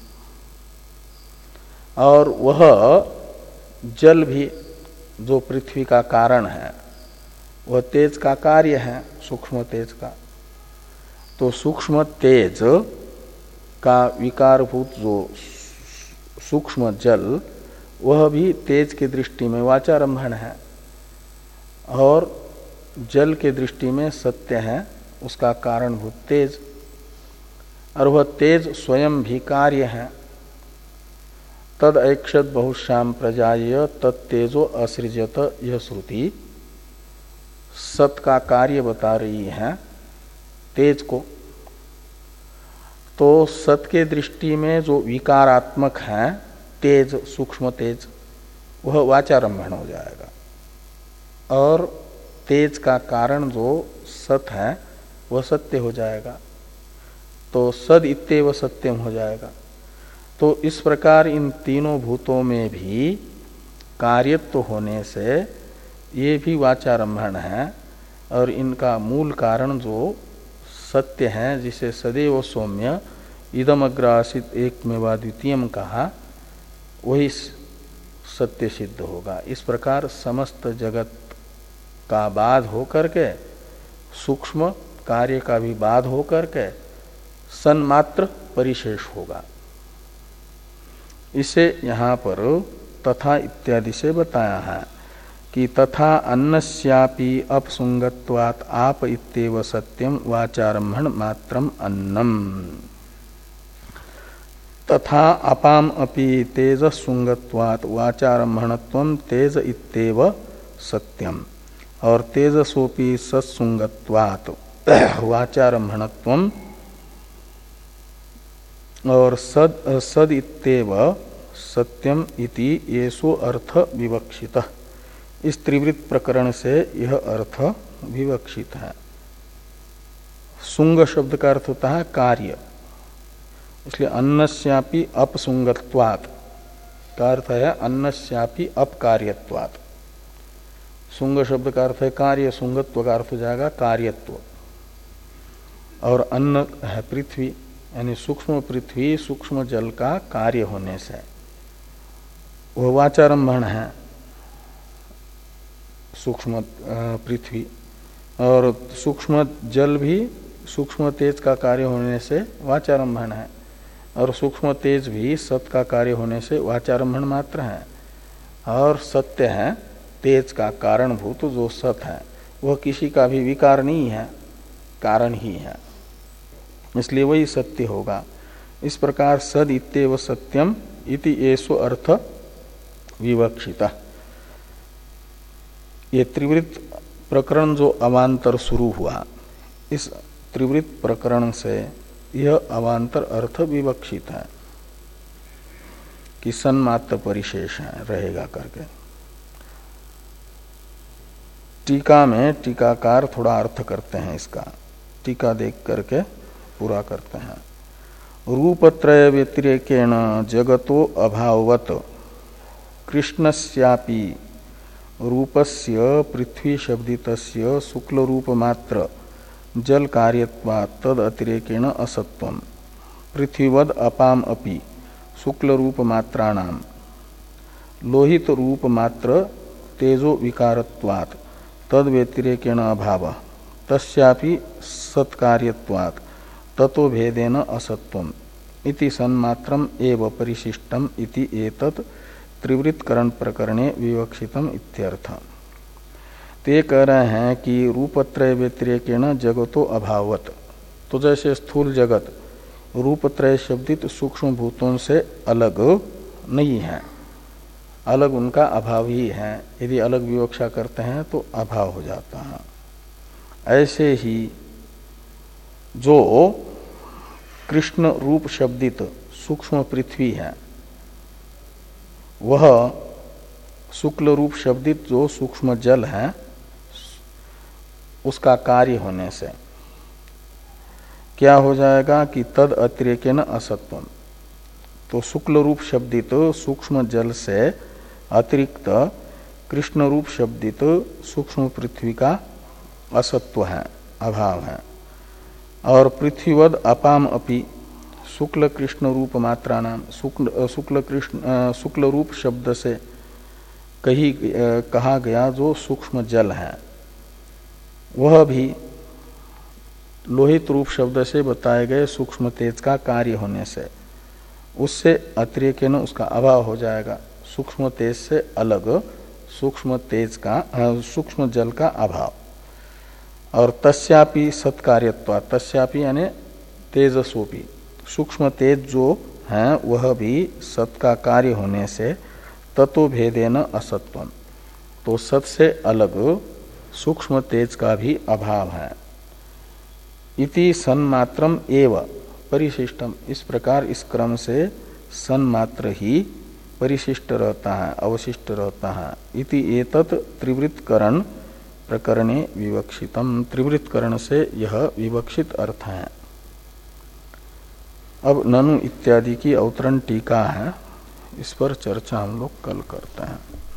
और वह जल भी जो पृथ्वी का कारण है वह तेज का कार्य है, सूक्ष्म तेज का। तो सूक्ष्म तेज का विकारभूत जो सूक्ष्म जल वह भी तेज की दृष्टि में वाचारंभण है, और जल के दृष्टि में सत्य है उसका कारणभूत तेज, और वह तेज स्वयं भी कार्य है। तद ऐक्षत बहुश्याम प्रजाय तत्तेजो असृजत, यह श्रुति सत का कार्य बता रही है तेज को। तो सत के दृष्टि में जो विकारात्मक है तेज, सूक्ष्म तेज, वह वाचारंभण हो जाएगा, और तेज का कारण जो सत है वह सत्य हो जाएगा। तो सद इत्येव सत्यम हो जाएगा। तो इस प्रकार इन तीनों भूतों में भी कार्यत्व होने से ये भी वाचारंभण है, और इनका मूल कारण जो सत्य है, जिसे सदैव सौम्य इदम अग्रासित एकमेवा द्वितीयम कहा, वही सत्य सिद्ध होगा। इस प्रकार समस्त जगत का बाध होकर के, सूक्ष्म कार्य का भी बाध होकर के सन्मात्र परिशेष होगा। इसे यहाँ पर तथा इत्यादि से बताया है कि तथा अन्नस्यापि अपसुंगत्वात् आप इत्येव सत्यम वाचारंभण मात्रम अन्नम। तथा अपाम अपि तेजसुंगत्वात् वाचारंभणत्वं तेज इत्येव सत्यम, और तेजसोपि सत्सुंगत्वात् वाचारंभणत्वं, और सद सद इत्येव सत्यम इति येषु अर्थ विवक्षितः। इस त्रिवृत्त प्रकरण से यह अर्थ विवक्षित है। सुंग शब्द का अर्थ होता है कार्य, इसलिए अन्नस्यापि अपसुंगत्वात् का अर्थ है अन्नस्यापि अपकार्यत्वात्। सुंग शब्द का अर्थ है कार्य, सुंगत्व का अर्थ हो जाएगा कार्यत्व। और अन्न है पृथ्वी, यानी सूक्ष्म पृथ्वी सूक्ष्म जल का कार्य होने से वह वाचारंभण है सूक्ष्म पृथ्वी, और सूक्ष्म जल भी सूक्ष्म तेज का कार्य होने से वाचारंभण है, और सूक्ष्म तेज भी सत का कार्य होने से वाचारंभण मात्र है। और सत्य है तेज का कारणभूत जो सत है, वह किसी का भी विकार नहीं है, कारण ही है, इसलिए वही सत्य होगा। इस प्रकार सद इत्येव सत्यम इति येषु अर्थ विवक्षिता। ये त्रिवृत्त प्रकरण जो अवान्तर शुरू हुआ, इस त्रिवृत्त प्रकरण से यह अवान्तर अर्थ विवक्षित है कि सन्मात्र परिशेष है रहेगा करके। टीका में टीकाकार थोड़ा अर्थ करते हैं इसका, टीका देख करके पूरा करते हैं। रूपत्रय व्यतिरेकेण जगतो अभाववत कृष्णस्यापि रूपस्य पृथ्वी शब्दितस्य शुक्ल रूप मात्र जल कार्यत्वात् तद अतिरेकेण असत्वम पृथ्वीवद अपाम अपि शुक्ल रूप मात्राणाम लोहित रूप मात्र तेजो विकारत्वात् तद व्यतिरेकेण अभाव तस्यापि सत्कार्यत्वात् ततो भेदेन असत्वम इति सन्मात्रम एव परिशिष्टम इति एतत् त्रिवृत्तकरण प्रकरणे विवक्षितम इत्यर्थ। ते कह रहे हैं कि रूपत्रय व्यतिरेकेण जगतो अभावत, तो जैसे स्थूल जगत रूपत्रय शब्दित सूक्ष्म भूतों से अलग नहीं है, अलग उनका अभाव ही है, यदि अलग विवक्षा करते हैं तो अभाव हो जाता है। ऐसे ही जो कृष्ण रूप शब्दित सूक्ष्म पृथ्वी है, वह शुक्ल रूप शब्दित जो सूक्ष्म जल है, उसका कार्य होने से क्या हो जाएगा कि तद अतिरेकेन असत्वम, तो शुक्ल रूप शब्दित सूक्ष्म जल से अतिरिक्त कृष्ण रूप शब्दित सूक्ष्म पृथ्वी का असत्व है, अभाव है। और पृथ्वीवद अपाम अपि शुक्ल कृष्ण रूप मात्रा नाम शुक्ल शुक्ल कृष्ण शुक्ल रूप शब्द से कही कहा गया जो सूक्ष्म जल है वह भी लोहित रूप शब्द से बताए गए सूक्ष्म तेज का कार्य होने से उससे अतिरेकेन उसका अभाव हो जाएगा। सूक्ष्म तेज से अलग सूक्ष्म तेज का सूक्ष्म जल का अभाव। और तस्यापि सत्कार्यत्वा तस्यापि यानी तेजसोपि सूक्ष्म तेज जो है वह भी सत का कार्य होने से ततो भेदेन असत्वम तो सत से अलग सूक्ष्म तेज का भी अभाव है। इति सन्मात्रम एव परिशिष्टम इस प्रकार इस क्रम से सन्मात्र ही परिशिष्ट रहता है अवशिष्ट रहता है। इति एतत् त्रिवृत्करण प्रकरणे विवक्षितम त्रिवृत्करण से यह विवक्षित अर्थ है। अब ननु इत्यादि की अवतरण टीका है इस पर चर्चा हम लोग कल करते हैं।